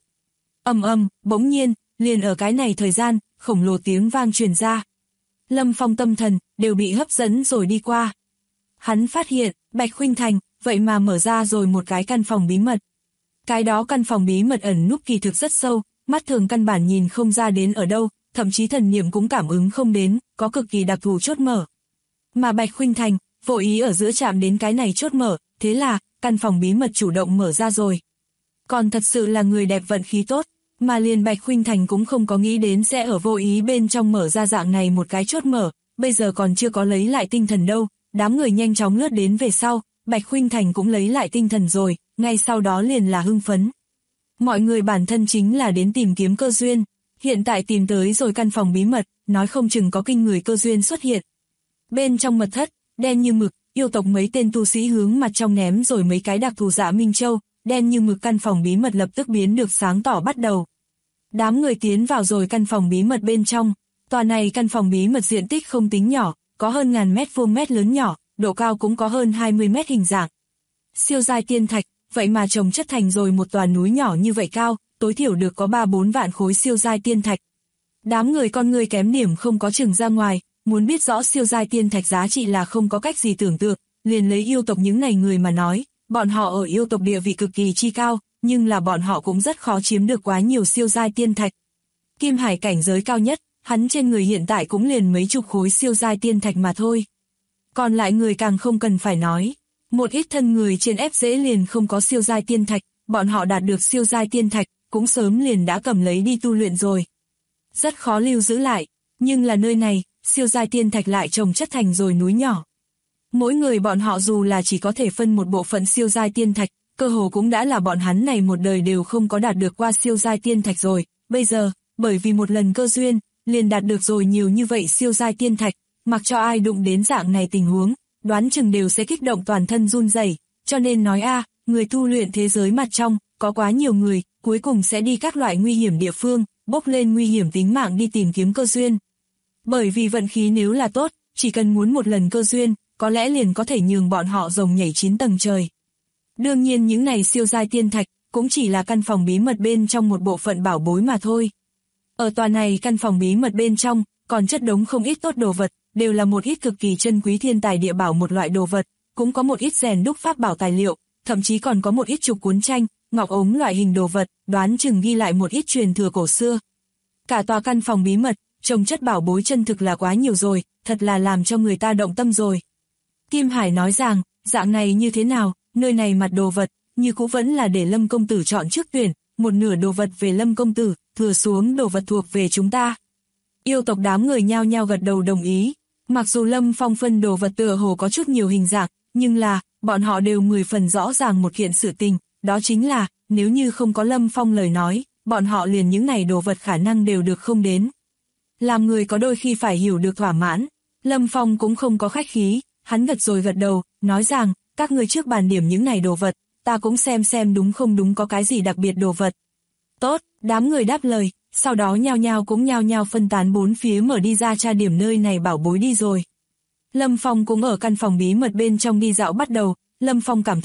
Bỗng nhiên, liền ở cái này thời gian, khổng lồ tiếng vang truyền ra. Lâm Phong tâm thần, đều bị hấp dẫn rồi đi qua. Hắn phát hiện, Bạch Khuynh Thành, vậy mà mở ra rồi một cái căn phòng bí mật. Cái đó căn phòng bí mật ẩn núp kỳ thực rất sâu, mắt thường căn bản nhìn không ra đến ở đâu, thậm chí thần niệm cũng cảm ứng không đến, có cực kỳ đặc thù chốt mở. Mà Bạch Khuynh Thành, vô ý ở giữa chạm đến cái này chốt mở, thế là, căn phòng bí mật chủ động mở ra rồi. Còn thật sự là người đẹp vận khí tốt, mà liền Bạch Khuynh Thành cũng không có nghĩ đến sẽ ở vô ý bên trong mở ra dạng này một cái chốt mở, bây giờ còn chưa có lấy lại tinh thần đâu, đám người nhanh chóng lướt đến về sau, Bạch Khuynh Thành cũng lấy lại tinh thần rồi, ngay sau đó liền là hưng phấn. Mọi người bản thân chính là đến tìm kiếm cơ duyên, hiện tại tìm tới rồi căn phòng bí mật, nói không chừng có kinh người cơ duyên xuất hiện. Bên trong mật thất, đen như mực, yêu tộc mấy tên tu sĩ hướng mặt trong ném rồi mấy cái đặc thù dạ minh châu, đen như mực căn phòng bí mật lập tức biến được sáng tỏ bắt đầu. Đám người tiến vào rồi căn phòng bí mật bên trong, tòa này căn phòng bí mật diện tích không tính nhỏ, có hơn 1000 mét vuông mét lớn nhỏ, độ cao cũng có hơn 20 mét hình dạng. Siêu giai tiên thạch, vậy mà chồng chất thành rồi một tòa núi nhỏ như vậy cao, tối thiểu được có 3-4 vạn khối siêu giai tiên thạch. Đám người con người kém điểm không có chừng ra ngoài, muốn biết rõ siêu giai tiên thạch giá trị là không có cách gì tưởng tượng, liền lấy yêu tộc những này người mà nói, bọn họ ở yêu tộc địa vị cực kỳ chi cao, nhưng là bọn họ cũng rất khó chiếm được quá nhiều siêu giai tiên thạch. Kim Hải cảnh giới cao nhất, hắn trên người hiện tại cũng liền mấy chục khối siêu giai tiên thạch mà thôi. Còn lại người càng không cần phải nói, một ít thân người trên ép dễ liền không có siêu giai tiên thạch, bọn họ đạt được siêu giai tiên thạch, cũng sớm liền đã cầm lấy đi tu luyện rồi. Rất khó lưu giữ lại, nhưng là nơi này, siêu giai tiên thạch lại chồng chất thành rồi núi nhỏ. Mỗi người bọn họ dù là chỉ có thể phân một bộ phận siêu giai tiên thạch, cơ hồ cũng đã là bọn hắn này một đời đều không có đạt được qua siêu giai tiên thạch rồi, bây giờ, bởi vì một lần cơ duyên, liền đạt được rồi nhiều như vậy siêu giai tiên thạch, mặc cho ai đụng đến dạng này tình huống, đoán chừng đều sẽ kích động toàn thân run rẩy, cho nên nói người tu luyện thế giới mặt trong, có quá nhiều người, cuối cùng sẽ đi các loại nguy hiểm địa phương, bốc lên nguy hiểm tính mạng đi tìm kiếm cơ duyên. Bởi vì vận khí nếu là tốt, chỉ cần muốn một lần cơ duyên, có lẽ liền có thể nhường bọn họ rồng nhảy 9 tầng trời. Đương nhiên những này siêu giai tiên thạch, cũng chỉ là căn phòng bí mật bên trong một bộ phận bảo bối mà thôi. Ở tòa này căn phòng bí mật bên trong, còn chất đống không ít tốt đồ vật, đều là một ít cực kỳ chân quý thiên tài địa bảo một loại đồ vật, cũng có một ít rèn đúc pháp bảo tài liệu, thậm chí còn có một ít trục cuốn tranh, ngọc ống loại hình đồ vật, đoán chừng ghi lại một ít truyền thừa cổ xưa. Cả tòa căn phòng bí mật, trồng chất bảo bối chân thực là quá nhiều rồi, thật là làm cho người ta động tâm rồi. Kim Hải nói rằng, dạng này như thế nào, nơi này mặt đồ vật, như cũ vẫn là để Lâm công tử chọn trước tuyển, một nửa đồ vật về Lâm công tử, thừa xuống đồ vật thuộc về chúng ta. Yêu tộc đám người nhao nhao gật đầu đồng ý, mặc dù Lâm Phong phân đồ vật tựa hồ có chút nhiều hình dạng, nhưng là, bọn họ đều 10 phần rõ ràng một kiện sự tình, đó chính là, nếu như không có Lâm Phong lời nói, bọn họ liền những này đồ vật khả năng đều được không đến. Làm người có đôi khi phải hiểu được thỏa mãn, Lâm Phong cũng không có khách khí, hắn gật đầu, nói rằng, các ngươi trước bàn điểm những này đồ vật, ta cũng xem đúng không đúng có cái gì đặc biệt đồ vật. Tốt, đám người đáp lời, sau đó nhao nhao phân tán bốn phía mở đi ra tra điểm nơi này bảo bối đi rồi. Lâm Phong cũng ở căn phòng bí mật bên trong đi dạo bắt đầu, Lâm Phong cảm thấy,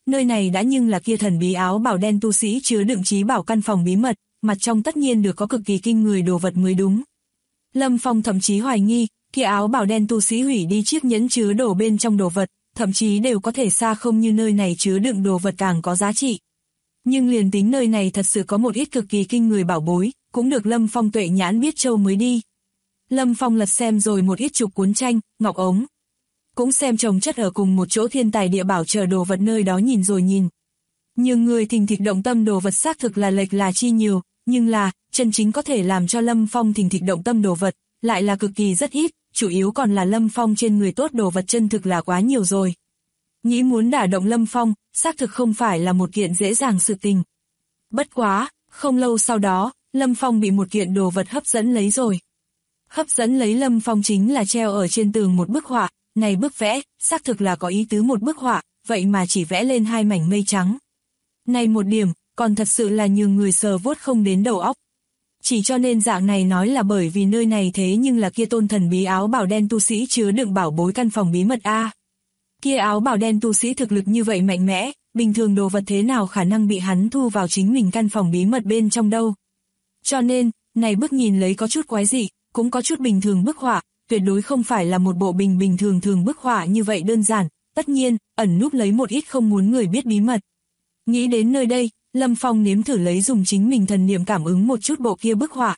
nơi này đã nhưng là kia thần bí áo bào đen tu sĩ chứa đựng trí bảo căn phòng bí mật, mặt trong tất nhiên được có cực kỳ kinh người đồ vật mới đúng. Lâm Phong thậm chí hoài nghi, kia áo bào đen tu sĩ hủy đi chiếc nhẫn chứa đồ bên trong đồ vật, thậm chí đều có thể xa không như nơi này chứa đựng đồ vật càng có giá trị. Nhưng liền tính nơi này thật sự có một ít cực kỳ kinh người bảo bối, cũng được Lâm Phong tuệ nhãn biết châu mới đi. Lâm Phong lật xem rồi một ít chục cuốn tranh, ngọc ống. Cũng xem chồng chất ở cùng một chỗ thiên tài địa bảo chờ đồ vật nơi đó nhìn rồi nhìn. Nhưng người thình thịch động tâm đồ vật xác thực là lệch là chi nhiều, nhưng là, chân chính có thể làm cho Lâm Phong thình thịch động tâm đồ vật, lại là cực kỳ rất ít, chủ yếu còn là Lâm Phong trên người tốt đồ vật chân thực là quá nhiều rồi. Nghĩ muốn đả động Lâm Phong, xác thực không phải là một kiện dễ dàng sự tình. Bất quá, không lâu sau đó, Lâm Phong bị một kiện đồ vật hấp dẫn lấy rồi. Hấp dẫn lấy Lâm Phong chính là treo ở trên tường một bức họa, này bức vẽ, xác thực là có ý tứ một bức họa, vậy mà chỉ vẽ lên hai mảnh mây trắng. Này một điểm, còn thật sự là nhường người sờ vuốt không đến đầu óc. Chỉ cho nên dạng này nói là bởi vì nơi này thế nhưng là kia tôn thần bí áo bào đen tu sĩ chứa đựng bảo bối căn phòng bí mật a. Kia áo bào đen tu sĩ thực lực như vậy mạnh mẽ, bình thường đồ vật thế nào khả năng bị hắn thu vào chính mình căn phòng bí mật bên trong đâu. Cho nên, này bức nhìn lấy có chút quái dị, cũng có chút bình thường bức họa, tuyệt đối không phải là một bộ bình thường bức họa như vậy đơn giản, tất nhiên, ẩn núp lấy một ít không muốn người biết bí mật. Nghĩ đến nơi đây, Lâm Phong nếm thử lấy dùng chính mình thần niệm cảm ứng một chút bộ kia bức họa.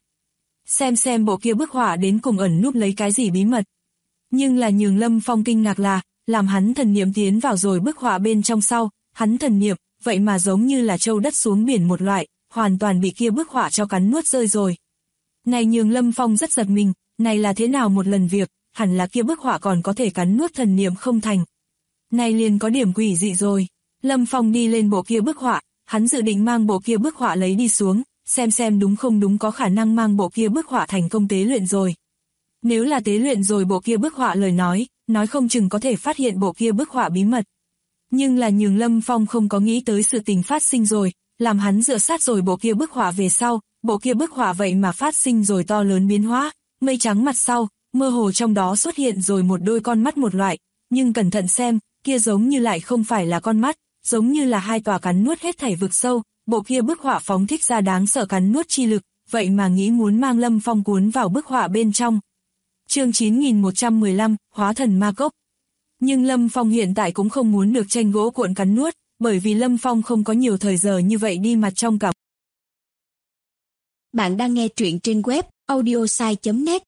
Xem bộ kia bức họa đến cùng ẩn núp lấy cái gì bí mật. Nhưng là nhường Lâm Phong kinh ngạc là, làm hắn thần niệm tiến vào rồi bức họa bên trong sau, hắn thần niệm, vậy mà giống như là trâu đất xuống biển một loại, hoàn toàn bị kia bức họa cho cắn nuốt rơi rồi. Này nhường Lâm Phong rất giật mình, này là thế nào một lần việc, hẳn là kia bức họa còn có thể cắn nuốt thần niệm không thành. Này liền có điểm quỷ dị rồi. Lâm Phong đi lên bộ kia bức họa, hắn dự định mang bộ kia bức họa lấy đi xuống, xem đúng không đúng có khả năng mang bộ kia bức họa thành công tế luyện rồi. Nếu là tế luyện rồi bộ kia bức họa lời nói không chừng có thể phát hiện bộ kia bức họa bí mật. Nhưng là nhường Lâm Phong không có nghĩ tới sự tình phát sinh rồi, làm hắn dựa sát rồi bộ kia bức họa về sau, bộ kia bức họa vậy mà phát sinh rồi to lớn biến hóa, mây trắng mặt sau, mơ hồ trong đó xuất hiện rồi một đôi con mắt một loại, nhưng cẩn thận xem, kia giống như lại không phải là con mắt, giống như là hai tòa cắn nuốt hết thảy vực sâu, bộ kia bức họa phóng thích ra đáng sợ cắn nuốt chi lực, vậy mà nghĩ muốn mang Lâm Phong cuốn vào bức họa bên trong. Chương 9115, Hóa thần ma cốc. Nhưng Lâm Phong hiện tại cũng không muốn được tranh gỗ cuộn cắn nuốt, bởi vì Lâm Phong không có nhiều thời giờ như vậy đi mặt trong cả. Bạn đang nghe truyện trên web audiosai.net.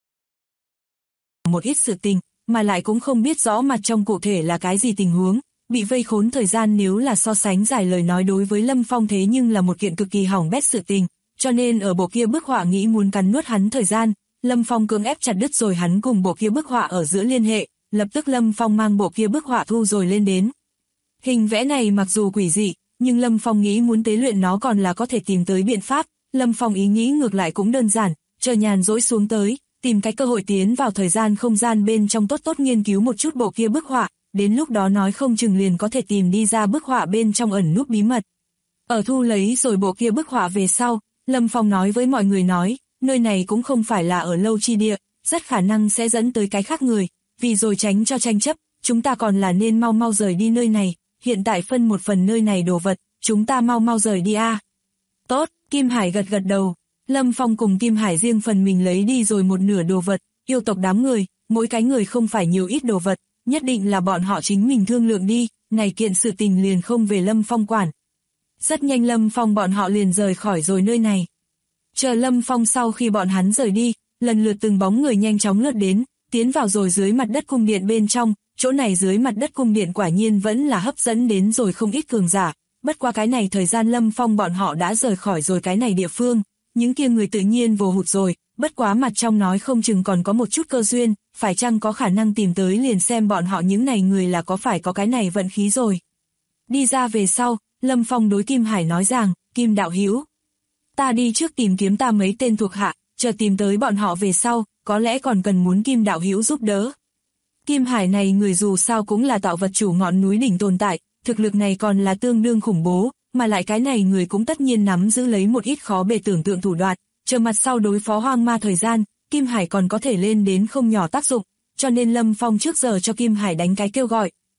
Một ít sự tình, mà lại cũng không biết rõ mặt trong cụ thể là cái gì tình huống, bị vây khốn thời gian nếu là so sánh dài lời nói đối với Lâm Phong thế nhưng là một kiện cực kỳ hỏng bét sự tình, cho nên ở bộ kia bức họa nghĩ muốn cắn nuốt hắn thời gian, Lâm Phong cưỡng ép chặt đứt rồi hắn cùng bộ kia bức họa ở giữa liên hệ, lập tức Lâm Phong mang bộ kia bức họa thu rồi lên đến. Hình vẽ này mặc dù quỷ dị, nhưng Lâm Phong nghĩ muốn tế luyện nó còn là có thể tìm tới biện pháp, Lâm Phong ý nghĩ ngược lại cũng đơn giản, chờ nhàn rỗi xuống tới, tìm cái cơ hội tiến vào thời gian không gian bên trong tốt nghiên cứu một chút bộ kia bức họa, đến lúc đó nói không chừng liền có thể tìm đi ra bức họa bên trong ẩn núp bí mật. Ở thu lấy rồi bộ kia bức họa về sau, Lâm Phong nói với mọi người nói, nơi này cũng không phải là ở lâu chi địa, rất khả năng sẽ dẫn tới cái khác người, vì rồi tránh cho tranh chấp, chúng ta còn là nên mau rời đi nơi này, hiện tại phân một phần nơi này đồ vật, chúng ta mau rời đi a. Tốt, Kim Hải gật đầu, Lâm Phong cùng Kim Hải riêng phần mình lấy đi rồi một nửa đồ vật, yêu tộc đám người, mỗi cái người không phải nhiều ít đồ vật, nhất định là bọn họ chính mình thương lượng đi, này kiện sự tình liền không về Lâm Phong quản. Rất nhanh Lâm Phong bọn họ liền rời khỏi rồi nơi này. Chờ Lâm Phong sau khi bọn hắn rời đi, lần lượt từng bóng người nhanh chóng lướt đến, tiến vào rồi dưới mặt đất cung điện bên trong, chỗ này dưới mặt đất cung điện quả nhiên vẫn là hấp dẫn đến rồi không ít cường giả, bất qua cái này thời gian Lâm Phong bọn họ đã rời khỏi rồi cái này địa phương, những kia người tự nhiên vô hụt rồi, bất quá mặt trong nói không chừng còn có một chút cơ duyên, phải chăng có khả năng tìm tới liền xem bọn họ những này người là có phải có cái này vận khí rồi. Đi ra về sau, Lâm Phong đối Kim Hải nói rằng, Kim đạo hữu, ta đi trước tìm kiếm ta mấy tên thuộc hạ, chờ tìm tới bọn họ về sau, có lẽ còn cần muốn Kim đạo hữu giúp đỡ. Kim Hải này người dù sao cũng là tạo vật chủ ngọn núi đỉnh tồn tại, thực lực này còn là tương đương khủng bố, mà lại cái này người cũng tất nhiên nắm giữ lấy một ít khó bề tưởng tượng thủ đoạn, chờ mặt sau đối phó hoang ma thời gian, Kim Hải còn có thể lên đến không nhỏ tác dụng, cho nên Lâm Phong trước giờ cho Kim Hải đánh cái kêu gọi,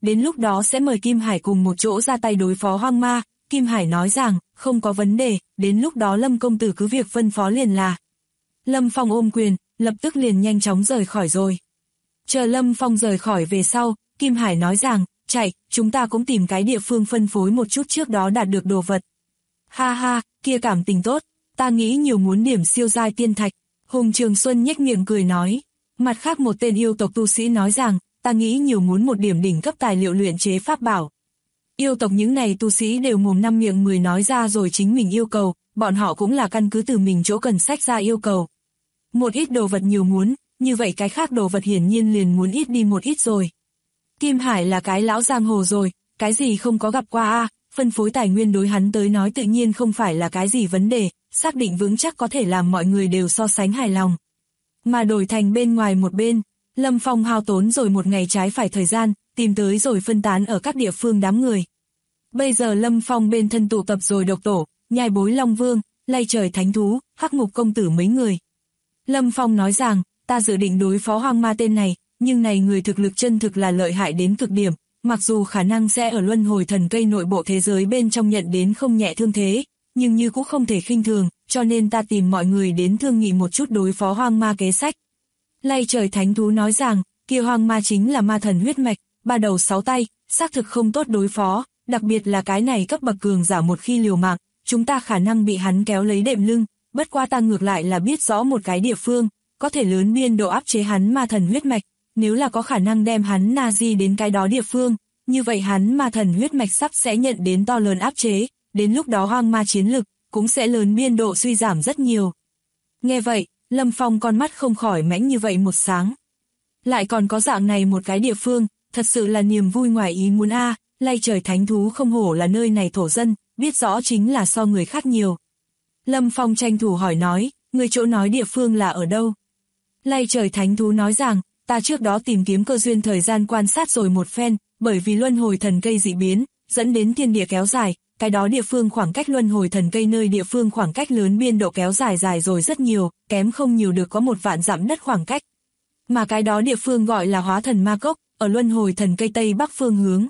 đến lúc đó sẽ mời Kim Hải cùng một chỗ ra tay đối phó hoang ma. Kim Hải nói rằng, không có vấn đề, đến lúc đó Lâm công tử cứ việc phân phó liền là. Lâm Phong ôm quyền, lập tức liền nhanh chóng rời khỏi rồi. Chờ Lâm Phong rời khỏi về sau, Kim Hải nói rằng, chạy, chúng ta cũng tìm cái địa phương phân phối một chút trước đó đạt được đồ vật. Ha ha, kia cảm tình tốt, ta nghĩ nhiều muốn điểm siêu giai tiên thạch. Hùng Trường Xuân nhếch miệng cười nói. Mặt khác một tên yêu tộc tu sĩ nói rằng, ta nghĩ nhiều muốn một điểm đỉnh cấp tài liệu luyện chế pháp bảo. Yêu tộc những này tu sĩ đều mồm năm miệng mười nói ra rồi chính mình yêu cầu, bọn họ cũng là căn cứ từ mình chỗ cần sách ra yêu cầu. Một ít đồ vật nhiều muốn, như vậy cái khác đồ vật hiển nhiên liền muốn ít đi một ít rồi. Kim Hải là cái lão giang hồ rồi, cái gì không có gặp qua a, phân phối tài nguyên đối hắn tới nói tự nhiên không phải là cái gì vấn đề, xác định vững chắc có thể làm mọi người đều so sánh hài lòng. Mà đổi thành bên ngoài một bên, Lâm Phong hao tốn rồi một ngày trái phải thời gian, tìm tới rồi phân tán ở các địa phương đám người. Bây giờ Lâm Phong bên thân tụ tập rồi Độc Tổ, Nhai Bối Long Vương, Lay Trời Thánh Thú, Hắc Ngục Công Tử mấy người. Lâm Phong nói rằng, ta dự định đối phó hoang ma tên này, nhưng này người thực lực chân thực là lợi hại đến cực điểm, mặc dù khả năng sẽ ở luân hồi thần cây nội bộ thế giới bên trong nhận đến không nhẹ thương thế, nhưng như cũng không thể khinh thường, cho nên ta tìm mọi người đến thương nghị một chút đối phó hoang ma kế sách. Lay Trời Thánh Thú nói rằng, kia hoang ma chính là ma thần huyết mạch, ba đầu sáu tay, xác thực không tốt đối phó, đặc biệt là cái này cấp bậc cường giả một khi liều mạng, chúng ta khả năng bị hắn kéo lấy đệm lưng, bất qua ta ngược lại là biết rõ một cái địa phương, có thể lớn biên độ áp chế hắn ma thần huyết mạch, nếu là có khả năng đem hắn Nazi đến cái đó địa phương, như vậy hắn ma thần huyết mạch sắp sẽ nhận đến to lớn áp chế, đến lúc đó hoang ma chiến lực cũng sẽ lớn biên độ suy giảm rất nhiều. Nghe vậy, Lâm Phong con mắt không khỏi mãnh như vậy một sáng. Lại còn có dạng này một cái địa phương, thật sự là niềm vui ngoài ý muốn a. Lay Trời Thánh Thú không hổ là nơi này thổ dân, biết rõ chính là so người khác nhiều. Lâm Phong tranh thủ hỏi nói, người chỗ nói địa phương là ở đâu? Lay Trời Thánh Thú nói rằng, ta trước đó tìm kiếm cơ duyên thời gian quan sát rồi một phen, bởi vì luân hồi thần cây dị biến, dẫn đến thiên địa kéo dài, cái đó địa phương khoảng cách luân hồi thần cây nơi địa phương khoảng cách lớn biên độ kéo dài rồi rất nhiều, kém không nhiều được có 1 vạn dặm đất khoảng cách. Mà cái đó địa phương gọi là Hóa Thần Ma Cốc, ở luân hồi thần cây tây bắc phương hướng.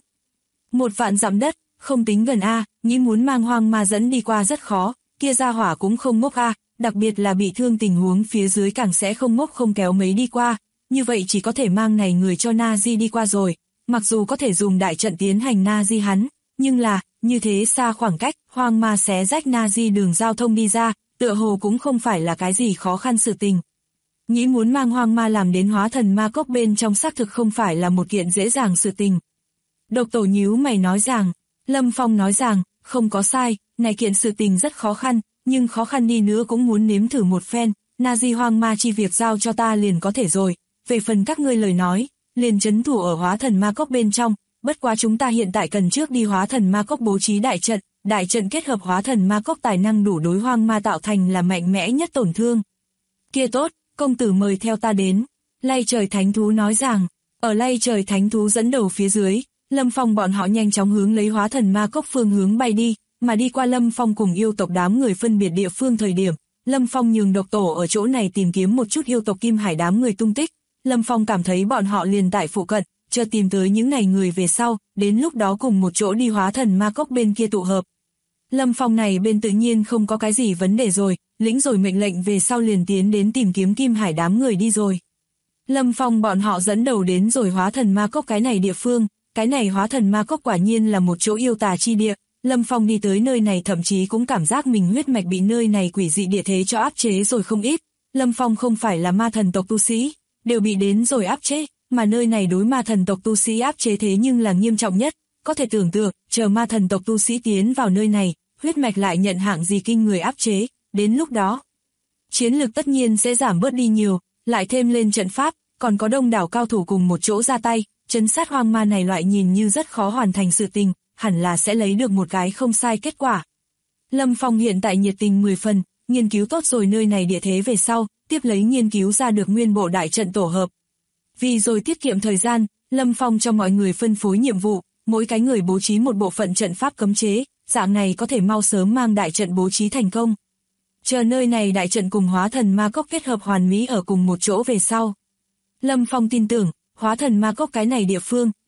1 vạn dặm đất, không tính gần a, nghĩ muốn mang hoang ma dẫn đi qua rất khó, kia gia hỏa cũng không ngốc a, đặc biệt là bị thương tình huống phía dưới càng sẽ không ngốc không kéo mấy đi qua, như vậy chỉ có thể mang này người cho Nazi đi qua rồi, mặc dù có thể dùng đại trận tiến hành Nazi hắn, nhưng là, như thế xa khoảng cách, hoang ma xé rách Nazi đường giao thông đi ra, tựa hồ cũng không phải là cái gì khó khăn sự tình. Nghĩ muốn mang hoang ma làm đến Hóa Thần Ma Cốc bên trong xác thực không phải là một kiện dễ dàng sự tình. Độc Tổ nhíu mày nói rằng, Lâm Phong nói rằng, không có sai, này kiện sự tình rất khó khăn, nhưng khó khăn đi nữa cũng muốn nếm thử một phen, Nazi hoang ma chi việc giao cho ta liền có thể rồi, về phần các ngươi lời nói, liền trấn thủ ở Hóa Thần Ma Cốc bên trong, bất quá chúng ta hiện tại cần trước đi Hóa Thần Ma Cốc bố trí đại trận kết hợp Hóa Thần Ma Cốc tài năng đủ đối hoang ma tạo thành là mạnh mẽ nhất tổn thương. Kia tốt, công tử mời theo ta đến, Lay Trời Thánh Thú nói rằng, ở Lay Trời Thánh Thú dẫn đầu phía dưới, Lâm Phong bọn họ nhanh chóng hướng lấy Hóa Thần Ma Cốc phương hướng bay đi, mà đi qua Lâm Phong cùng yêu tộc đám người phân biệt địa phương thời điểm, Lâm Phong nhường Độc Tổ ở chỗ này tìm kiếm một chút yêu tộc Kim Hải đám người tung tích, Lâm Phong cảm thấy bọn họ liền tại phụ cận, chờ tìm tới những này người về sau, đến lúc đó cùng một chỗ đi Hóa Thần Ma Cốc bên kia tụ hợp. Lâm Phong này bên tự nhiên không có cái gì vấn đề rồi, lĩnh rồi mệnh lệnh về sau liền tiến đến tìm kiếm Kim Hải đám người đi rồi. Lâm Phong bọn họ dẫn đầu đến rồi Hóa Thần Ma Cốc cái này địa phương, cái này Hóa Thần Ma Cốc quả nhiên là một chỗ yêu tà chi địa, Lâm Phong đi tới nơi này thậm chí cũng cảm giác mình huyết mạch bị nơi này quỷ dị địa thế cho áp chế rồi không ít, Lâm Phong không phải là ma thần tộc tu sĩ, đều bị đến rồi áp chế, mà nơi này đối ma thần tộc tu sĩ áp chế thế nhưng là nghiêm trọng nhất, có thể tưởng tượng, chờ ma thần tộc tu sĩ tiến vào nơi này, huyết mạch lại nhận hạng gì kinh người áp chế, đến lúc đó, chiến lực tất nhiên sẽ giảm bớt đi nhiều, lại thêm lên trận pháp, còn có đông đảo cao thủ cùng một chỗ ra tay, trấn sát hoang ma này loại nhìn như rất khó hoàn thành sự tình, hẳn là sẽ lấy được một cái không sai kết quả. Lâm Phong hiện tại nhiệt tình 10 phần, nghiên cứu tốt rồi nơi này địa thế về sau, tiếp lấy nghiên cứu ra được nguyên bộ đại trận tổ hợp. Vì rồi tiết kiệm thời gian, Lâm Phong cho mọi người phân phối nhiệm vụ, mỗi cái người bố trí một bộ phận trận pháp cấm chế, dạng này có thể mau sớm mang đại trận bố trí thành công. Chờ nơi này đại trận cùng Hóa Thần Ma Cốc kết hợp hoàn mỹ ở cùng một chỗ về sau. Lâm Phong tin tưởng, Hóa Thần Ma Cốc cái này địa phương,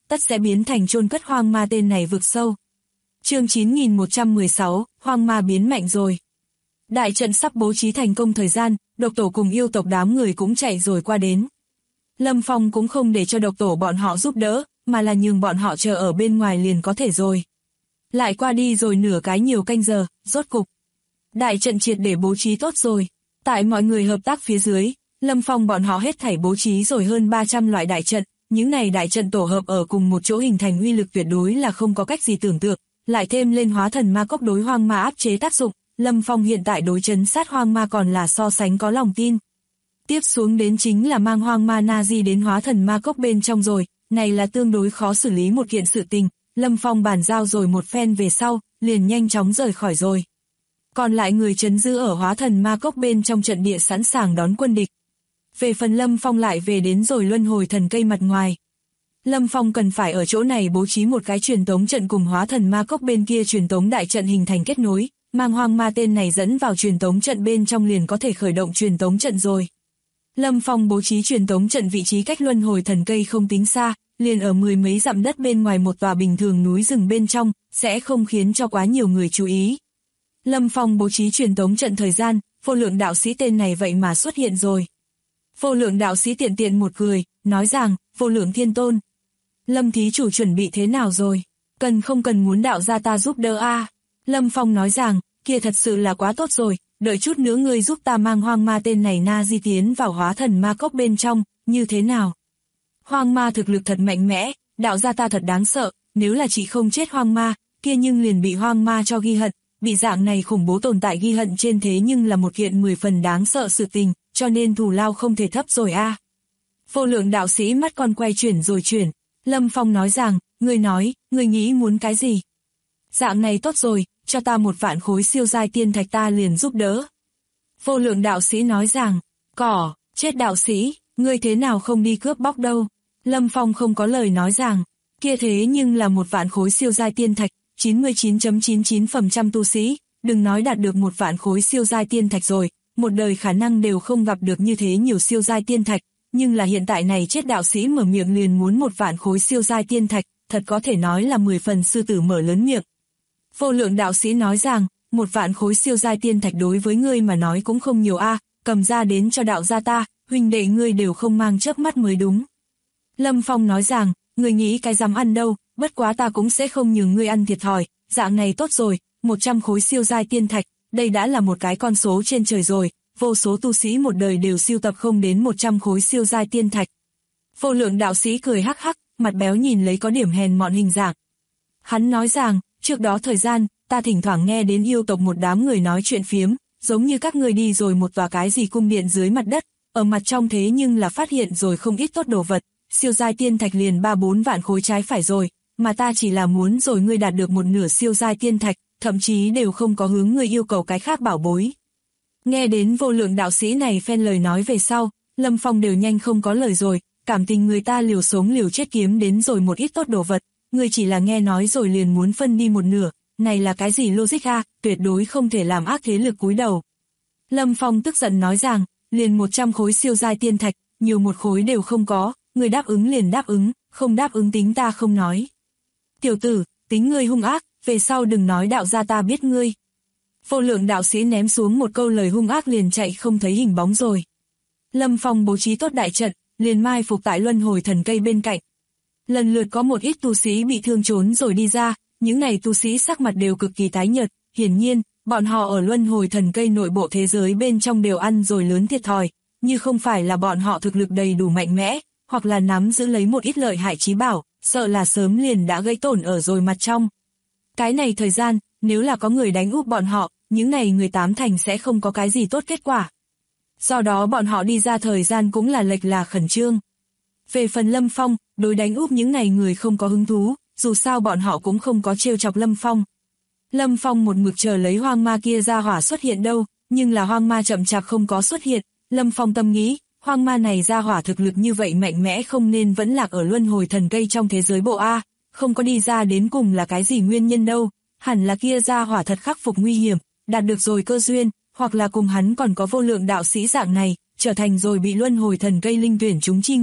tất sẽ biến thành chôn cất hoang ma tên này vực sâu. Chương 9116, hoang ma biến mạnh rồi. Đại trận sắp bố trí thành công thời gian, độc tổ cùng yêu tộc đám người cũng chạy rồi qua đến. Lâm Phong cũng không để cho độc tổ bọn họ giúp đỡ, mà là nhường bọn họ chờ ở bên ngoài liền có thể rồi. Lại qua đi rồi nửa cái nhiều canh giờ, rốt cục. Đại trận triệt để bố trí tốt rồi. Tại mọi người hợp tác phía dưới, Lâm Phong bọn họ hết thảy bố trí rồi hơn 300 loại đại trận. Những này đại trận tổ hợp ở cùng một chỗ hình thành uy lực tuyệt đối là không có cách gì tưởng tượng. Lại thêm lên hóa thần ma cốc đối hoang ma áp chế tác dụng, Lâm Phong hiện tại đối trấn sát hoang ma còn là so sánh có lòng tin. Tiếp xuống đến chính là mang hoang ma Nazi đến hóa thần ma cốc bên trong rồi, này là tương đối khó xử lý một kiện sự tình, Lâm Phong bàn giao rồi một phen về sau, liền nhanh chóng rời khỏi rồi. Còn lại người trấn giữ ở hóa thần ma cốc bên trong trận địa sẵn sàng đón quân địch. Về phần Lâm Phong lại về đến rồi luân hồi thần cây mặt ngoài. Lâm Phong cần phải ở chỗ này bố trí một cái truyền tống trận cùng hóa thần ma cốc bên kia truyền tống đại trận hình thành kết nối, mang hoang ma tên này dẫn vào truyền tống trận bên trong liền có thể khởi động truyền tống trận rồi. Lâm Phong bố trí truyền tống trận vị trí cách luân hồi thần cây không tính xa, liền ở 10 mấy dặm đất bên ngoài một tòa bình thường núi rừng bên trong, sẽ không khiến cho quá nhiều người chú ý. Lâm Phong bố trí truyền tống trận thời gian, vô lượng đạo sĩ tên này vậy mà xuất hiện rồi. Vô lượng đạo sĩ tiện tiện một cười, nói rằng, vô lượng thiên tôn. Lâm thí chủ chuẩn bị thế nào rồi? Cần không cần muốn đạo gia ta giúp đỡ a? Lâm Phong nói rằng, kia thật sự là quá tốt rồi, đợi chút nữa ngươi giúp ta mang hoang ma tên này Nazi tiến vào hóa thần ma cốc bên trong, như thế nào? Hoang ma thực lực thật mạnh mẽ, đạo gia ta thật đáng sợ, nếu là chị không chết hoang ma, kia nhưng liền bị hoang ma cho ghi hận, bị dạng này khủng bố tồn tại ghi hận trên thế nhưng là một kiện 10 phần đáng sợ sự tình, cho nên thù lao không thể thấp rồi a. Vô lượng đạo sĩ mắt con quay chuyển rồi chuyển, Lâm Phong nói rằng, ngươi nghĩ muốn cái gì? Dạng này tốt rồi, cho ta 1 vạn khối siêu giai tiên thạch ta liền giúp đỡ. Vô lượng đạo sĩ nói rằng, chết đạo sĩ, ngươi thế nào không đi cướp bóc đâu? Lâm Phong không có lời nói rằng, kia thế nhưng là 1 vạn khối siêu giai tiên thạch, 99.99% tu sĩ, đừng nói đạt được 1 vạn khối siêu giai tiên thạch rồi, một đời khả năng đều không gặp được như thế nhiều siêu giai tiên thạch, nhưng là hiện tại này chết đạo sĩ mở miệng liền muốn 1 vạn khối siêu giai tiên thạch, thật có thể nói là 10 phần sư tử mở lớn miệng. Vô lượng đạo sĩ nói rằng, 1 vạn khối siêu giai tiên thạch đối với ngươi mà nói cũng không nhiều a, cầm ra đến cho đạo gia ta, huynh đệ ngươi đều không mang chớp mắt mới đúng. Lâm Phong nói rằng, ngươi nghĩ cái dám ăn đâu, bất quá ta cũng sẽ không nhường ngươi ăn thiệt thòi, dạng này tốt rồi, 100 khối siêu giai tiên thạch, đây đã là một cái con số trên trời rồi, vô số tu sĩ một đời đều sưu tập không đến 100 khối siêu giai tiên thạch. Vô lượng đạo sĩ cười hắc hắc, mặt béo nhìn lấy có điểm hèn mọn hình dạng. Hắn nói rằng, trước đó thời gian, ta thỉnh thoảng nghe đến yêu tộc một đám người nói chuyện phiếm, giống như các người đi rồi một tòa cái gì cung điện dưới mặt đất, ở mặt trong thế nhưng là phát hiện rồi không ít tốt đồ vật, siêu giai tiên thạch liền 3-4 vạn khối trái phải rồi, mà ta chỉ là muốn rồi ngươi đạt được 1/2 siêu giai tiên thạch, thậm chí đều không có hướng ngươi yêu cầu cái khác bảo bối. Nghe đến vô lượng đạo sĩ này phen lời nói về sau, Lâm Phong đều nhanh không có lời rồi, cảm tình người ta liều sống liều chết kiếm đến rồi một ít tốt đồ vật, ngươi chỉ là nghe nói rồi liền muốn phân đi 1/2, này là cái gì logic a, tuyệt đối không thể làm ác thế lực cúi đầu. Lâm Phong tức giận nói rằng, liền 100 khối siêu giai tiên thạch, nhiều 1 khối đều không có, ngươi đáp ứng liền đáp ứng, không đáp ứng tính ta không nói. Tiểu tử, tính ngươi hung ác, về sau đừng nói đạo gia ta biết ngươi. Vô lượng đạo sĩ ném xuống một câu lời hung ác liền chạy không thấy hình bóng rồi. Lâm Phong bố trí tốt đại trận, liền mai phục tại luân hồi thần cây bên cạnh. Lần lượt có một ít tu sĩ bị thương trốn rồi đi ra, những này tu sĩ sắc mặt đều cực kỳ tái nhợt, hiển nhiên, bọn họ ở luân hồi thần cây nội bộ thế giới bên trong đều ăn rồi lớn thiệt thòi, như không phải là bọn họ thực lực đầy đủ mạnh mẽ, hoặc là nắm giữ lấy một ít lợi hại chí bảo, sợ là sớm liền đã gây tổn ở rồi mặt trong. Cái này thời gian, nếu là có người đánh úp bọn họ, những này người 8 thành sẽ không có cái gì tốt kết quả. Do đó bọn họ đi ra thời gian cũng là lệch là khẩn trương. Về phần Lâm Phong, đối đánh úp những này người không có hứng thú, dù sao bọn họ cũng không có trêu chọc Lâm Phong. Lâm Phong một mực chờ lấy hoang ma kia ra hỏa xuất hiện đâu, nhưng là hoang ma chậm chạp không có xuất hiện. Lâm Phong tâm nghĩ, hoang ma này ra hỏa thực lực như vậy mạnh mẽ không nên vẫn lạc ở luân hồi thần cây trong thế giới bộ A, không có đi ra đến cùng là cái gì nguyên nhân đâu, hẳn là kia ra hỏa thật khắc phục nguy hiểm, đạt được rồi cơ duyên, hoặc là cùng hắn còn có vô lượng đạo sĩ dạng này, trở thành rồi bị luân hồi thần cây linh tuyển chúng chi người,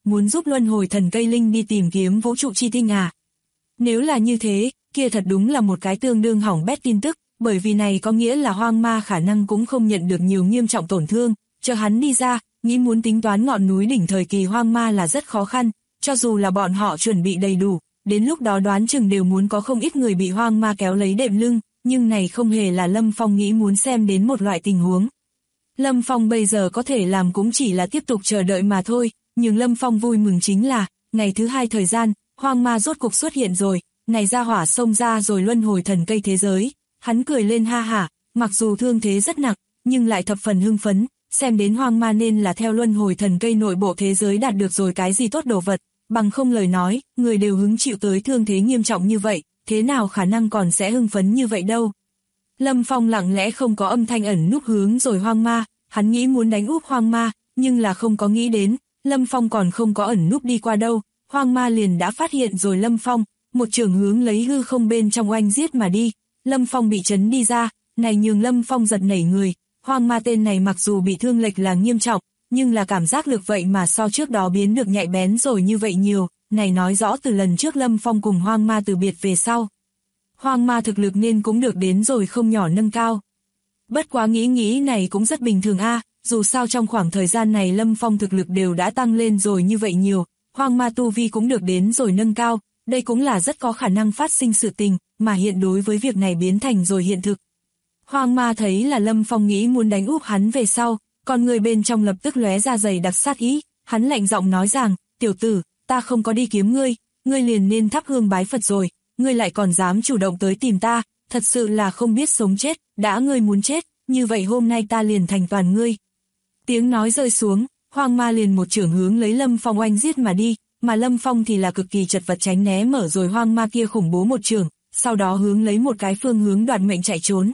muốn giúp luân hồi thần cây linh đi tìm kiếm vũ trụ chi tinh à? Nếu là như thế, kia thật đúng là một cái tương đương hỏng bét tin tức, bởi vì này có nghĩa là hoang ma khả năng cũng không nhận được nhiều nghiêm trọng tổn thương, chờ hắn đi ra, nghĩ muốn tính toán ngọn núi đỉnh thời kỳ hoang ma là rất khó khăn, cho dù là bọn họ chuẩn bị đầy đủ, đến lúc đó đoán chừng đều muốn có không ít người bị hoang ma kéo lấy đệm lưng, nhưng này không hề là Lâm Phong nghĩ muốn xem đến một loại tình huống. Lâm Phong bây giờ có thể làm cũng chỉ là tiếp tục chờ đợi mà thôi, nhưng Lâm Phong vui mừng chính là, ngày thứ 2 thời gian, hoang ma rốt cục xuất hiện rồi, này ra hỏa xông ra rồi luân hồi thần cây thế giới, hắn cười lên ha hả, mặc dù thương thế rất nặng, nhưng lại thập phần hưng phấn, xem đến hoang ma nên là theo luân hồi thần cây nội bộ thế giới đạt được rồi cái gì tốt đồ vật, bằng không lời nói, người đều hứng chịu tới thương thế nghiêm trọng như vậy, thế nào khả năng còn sẽ hưng phấn như vậy đâu. Lâm Phong lặng lẽ không có âm thanh ẩn núp hướng rồi hoang ma, hắn nghĩ muốn đánh úp hoang ma, nhưng là không có nghĩ đến, Lâm Phong còn không có ẩn núp đi qua đâu, hoang ma liền đã phát hiện rồi Lâm Phong, một trường hướng lấy hư không bên trong oanh giết mà đi, Lâm Phong bị chấn đi ra, này nhường Lâm Phong giật nảy người, hoang ma tên này mặc dù bị thương lệch là nghiêm trọng, nhưng là cảm giác lực vậy mà so trước đó biến được nhạy bén rồi như vậy nhiều, này nói rõ từ lần trước Lâm Phong cùng hoang ma từ biệt về sau. Hoang ma thực lực nên cũng được đến rồi không nhỏ nâng cao. Bất quá nghĩ này cũng rất bình thường a, dù sao trong khoảng thời gian này Lâm Phong thực lực đều đã tăng lên rồi như vậy nhiều, hoang ma tu vi cũng được đến rồi nâng cao, đây cũng là rất có khả năng phát sinh sự tình, mà hiện đối với việc này biến thành rồi hiện thực. Hoang ma thấy là Lâm Phong nghĩ muốn đánh úp hắn về sau, còn người bên trong lập tức lóe ra dày đặc sát ý, hắn lạnh giọng nói rằng, tiểu tử, ta không có đi kiếm ngươi, ngươi liền nên thắp hương bái Phật rồi, ngươi lại còn dám chủ động tới tìm ta, thật sự là không biết sống chết, đã ngươi muốn chết, như vậy hôm nay ta liền thành toàn ngươi. Tiếng nói rơi xuống, hoang ma liền một chưởng hướng lấy Lâm Phong oanh giết mà đi, mà Lâm Phong thì là cực kỳ chật vật tránh né mở rồi hoang ma kia khủng bố một chưởng, sau đó hướng lấy một cái phương hướng đoạt mệnh chạy trốn.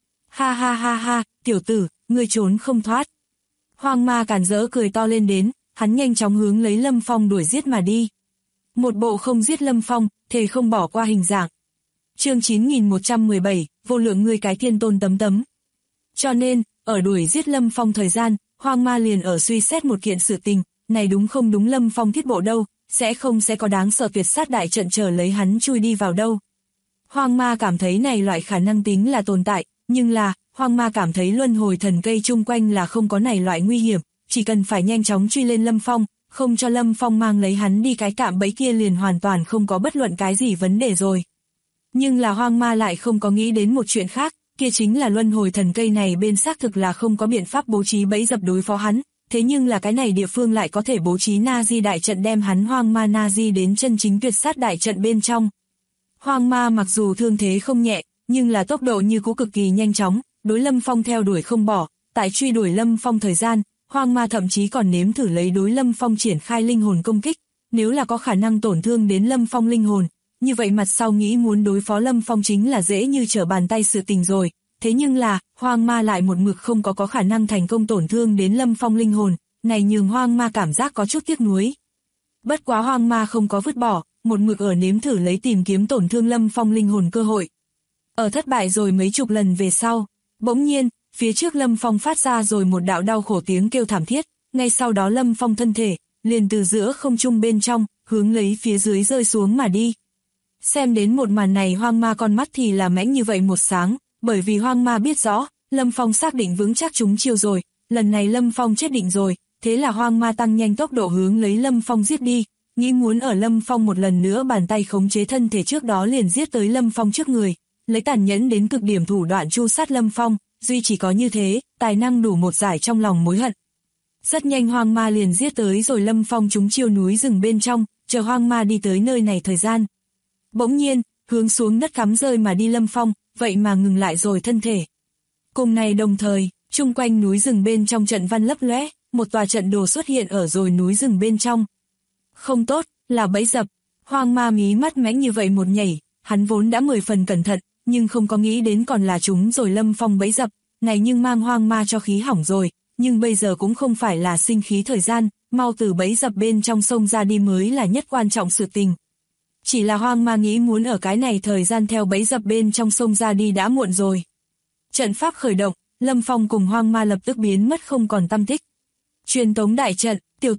Ha ha ha ha, tiểu tử, ngươi trốn không thoát. Hoang ma càn rỡ cười to lên đến, hắn nhanh chóng hướng lấy Lâm Phong đuổi giết mà đi. Một bộ không giết Lâm Phong, thề không bỏ qua hình dạng. Chương 9117, vô lượng ngươi cái thiên tôn tấm tấm. Cho nên, ở đuổi giết Lâm Phong thời gian, hoang ma liền ở suy xét một kiện sự tình, này đúng không đúng Lâm Phong thiết bộ đâu, sẽ có đáng sợ tuyệt sát đại trận chờ lấy hắn chui đi vào đâu. Hoang ma cảm thấy này loại khả năng tính là tồn tại, nhưng là, hoang ma cảm thấy luân hồi thần cây chung quanh là không có này loại nguy hiểm, chỉ cần phải nhanh chóng truy lên Lâm Phong, không cho Lâm Phong mang lấy hắn đi cái cạm bẫy kia liền hoàn toàn không có bất luận cái gì vấn đề rồi. Nhưng là hoang ma lại không có nghĩ đến một chuyện khác, kia chính là luân hồi thần cây này bên xác thực là không có biện pháp bố trí bẫy dập đối phó hắn, thế nhưng là cái này địa phương lại có thể bố trí Nazi đại trận đem hắn hoang ma Nazi đến chân chính tuyệt sát đại trận bên trong. Hoang ma mặc dù thương thế không nhẹ, nhưng là tốc độ như cũ cực kỳ nhanh chóng, đối Lâm Phong theo đuổi không bỏ, tại truy đuổi Lâm Phong thời gian, hoang ma thậm chí còn nếm thử lấy đối Lâm Phong triển khai linh hồn công kích, nếu là có khả năng tổn thương đến Lâm Phong linh hồn, như vậy mặt sau nghĩ muốn đối phó Lâm Phong chính là dễ như trở bàn tay sự tình rồi, thế nhưng là, hoang ma lại một mực không có khả năng thành công tổn thương đến Lâm Phong linh hồn, này nhường hoang ma cảm giác có chút tiếc nuối. Bất quá hoang ma không có vứt bỏ, một mực ở nếm thử lấy tìm kiếm tổn thương Lâm Phong linh hồn cơ hội. Ở thất bại rồi mấy chục lần về sau, bỗng nhiên, phía trước Lâm Phong phát ra rồi một đạo đau khổ tiếng kêu thảm thiết, ngay sau đó Lâm Phong thân thể, liền từ giữa không trung bên trong, hướng lấy phía dưới rơi xuống mà đi. Xem đến một màn này hoang ma con mắt thì là mãnh như vậy một sáng, bởi vì hoang ma biết rõ, Lâm Phong xác định vững chắc chúng chiêu rồi, lần này Lâm Phong chết định rồi, thế là hoang ma tăng nhanh tốc độ hướng lấy Lâm Phong giết đi, nghĩ muốn ở Lâm Phong một lần nữa bàn tay khống chế thân thể trước đó liền giết tới Lâm Phong trước người, lấy tàn nhẫn đến cực điểm thủ đoạn tru sát Lâm Phong, duy chỉ có như thế, tài năng đủ một giải trong lòng mối hận. Rất nhanh hoang ma liền giết tới rồi Lâm Phong chúng chiêu núi rừng bên trong, chờ hoang ma đi tới nơi này thời gian. Bỗng nhiên, hướng xuống đất cắm rơi mà đi Lâm Phong, vậy mà ngừng lại rồi thân thể. Cùng này đồng thời, chung quanh núi rừng bên trong trận văn lấp lóe, một tòa trận đồ xuất hiện ở rồi núi rừng bên trong. Không tốt, là bẫy dập. Hoang ma mí mắt mãnh như vậy một nhảy, hắn vốn đã 10 phần cẩn thận, nhưng không có nghĩ đến còn là chúng rồi Lâm Phong bẫy dập, này nhưng mang hoang ma cho khí hỏng rồi, nhưng bây giờ cũng không phải là sinh khí thời gian, mau từ bẫy dập bên trong sông ra đi mới là nhất quan trọng sự tình. Chỉ là hoang ma nghĩ muốn ở cái này thời gian theo bẫy dập bên trong sông ra đi đã muộn rồi. Trận pháp khởi động, Lâm Phong cùng hoang ma lập tức biến mất không còn tăm tích. Truyền tống đại trận, tiểu tử,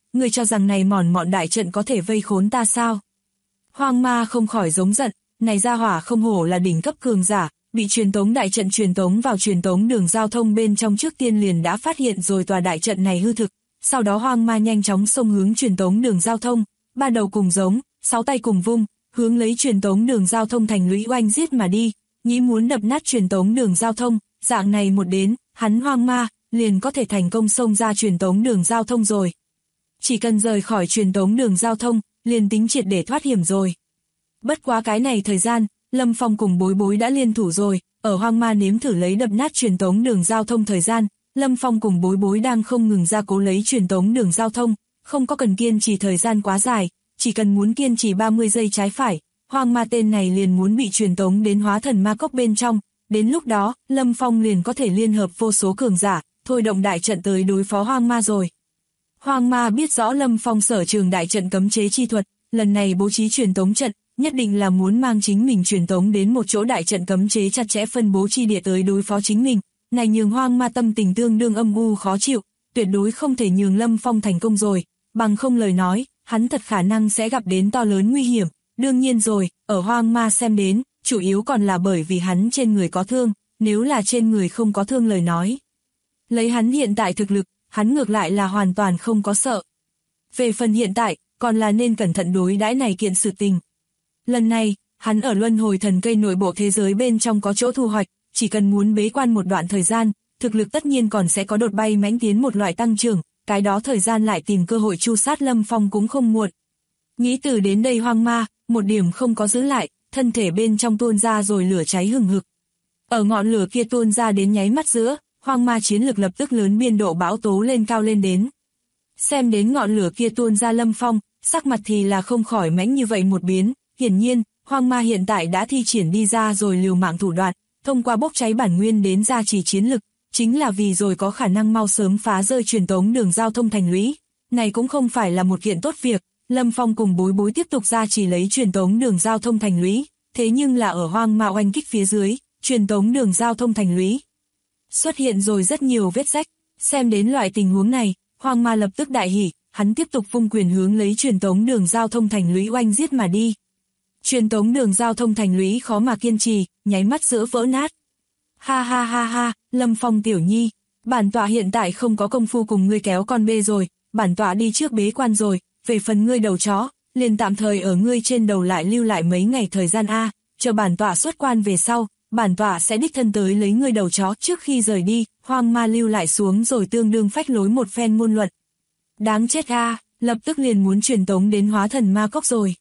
ngươi cho rằng này mòn mọn đại trận có thể vây khốn ta sao? Hoang ma không khỏi giống giận, này gia hỏa không hổ là đỉnh cấp cường giả, bị truyền tống đại trận truyền tống vào truyền tống đường giao thông bên trong trước tiên liền đã phát hiện rồi tòa đại trận này hư thực, sau đó hoang ma nhanh chóng xông hướng truyền tống đường giao thông, ba đầu cùng giống, sáu tay cùng vung, hướng lấy truyền tống đường giao thông thành lũy oanh giết mà đi, nghĩ muốn đập nát truyền tống đường giao thông, dạng này một đến, hắn hoang ma liền có thể thành công xông ra truyền tống đường giao thông rồi. Chỉ cần rời khỏi truyền tống đường giao thông, liền tính triệt để thoát hiểm rồi. Bất quá cái này thời gian, Lâm Phong cùng Bối Bối đã liên thủ rồi, ở hoang ma nếm thử lấy đập nát truyền tống đường giao thông thời gian, Lâm Phong cùng Bối Bối đang không ngừng ra cố lấy truyền tống đường giao thông, không có cần kiên trì thời gian quá dài, chỉ cần muốn kiên trì 30 giây trái phải, hoang ma tên này liền muốn bị truyền tống đến hóa thần ma cốc bên trong, đến lúc đó, Lâm Phong liền có thể liên hợp vô số cường giả, thôi động đại trận tới đối phó hoang ma rồi. Hoang ma biết rõ Lâm Phong sở trường đại trận cấm chế chi thuật, lần này bố trí truyền tống trận, nhất định là muốn mang chính mình truyền tống đến một chỗ đại trận cấm chế chặt chẽ phân bố chi địa tới đối phó chính mình, này nhường hoang ma tâm tình tương đương âm u khó chịu, tuyệt đối không thể nhường Lâm Phong thành công rồi, bằng không lời nói, hắn thật khả năng sẽ gặp đến to lớn nguy hiểm, đương nhiên rồi, ở hoang ma xem đến, chủ yếu còn là bởi vì hắn trên người có thương, nếu là trên người không có thương lời nói. Lấy hắn hiện tại thực lực, hắn ngược lại là hoàn toàn không có sợ. Về phần hiện tại, còn là nên cẩn thận đối đãi này kiện sự tình. Lần này, hắn ở luân hồi thần cây nội bộ thế giới bên trong có chỗ thu hoạch, chỉ cần muốn bế quan một đoạn thời gian, thực lực tất nhiên còn sẽ có đột bay mãnh tiến một loại tăng trưởng, cái đó thời gian lại tìm cơ hội chu sát Lâm Phong cũng không muộn. Nghĩ từ đến đây hoang ma, một điểm không có giữ lại, thân thể bên trong tuôn ra rồi lửa cháy hừng hực. Ở ngọn lửa kia tuôn ra đến nháy mắt giữa, hoang ma chiến lực lập tức lớn biên độ bão tố lên cao lên đến. Xem đến ngọn lửa kia tuôn ra Lâm Phong, sắc mặt thì là không khỏi mãnh như vậy một biến, hiển nhiên, hoang ma hiện tại đã thi triển đi ra rồi liều mạng thủ đoạn, thông qua bốc cháy bản nguyên đến gia trì chiến lực, chính là vì rồi có khả năng mau sớm phá rơi truyền tống đường giao thông thành lũy. Này cũng không phải là một kiện tốt việc, Lâm Phong cùng Bối Bối tiếp tục gia trì lấy truyền tống đường giao thông thành lũy, thế nhưng là ở hoang ma oanh kích phía dưới, truyền tống đường giao thông thành lũy xuất hiện rồi rất nhiều vết rách, xem đến loại tình huống này, hoang ma lập tức đại hỉ, hắn tiếp tục vung quyền hướng lấy truyền tống đường giao thông thành lũy oanh giết mà đi. Truyền tống đường giao thông thành lũy khó mà kiên trì, nháy mắt giữa vỡ nát. Ha ha ha ha, Lâm Phong tiểu nhi, bản tọa hiện tại không có công phu cùng ngươi kéo con bê rồi, bản tọa đi trước bế quan rồi, về phần ngươi đầu chó, liền tạm thời ở ngươi trên đầu lại lưu lại mấy ngày thời gian a, chờ bản tọa xuất quan về sau, bản tọa sẽ đích thân tới lấy ngươi đầu chó. Trước khi rời đi, hoang ma lưu lại xuống rồi tương đương phách lối một phen ngôn luận. Đáng chết a, lập tức liền muốn truyền tống đến hóa thần ma cốc rồi.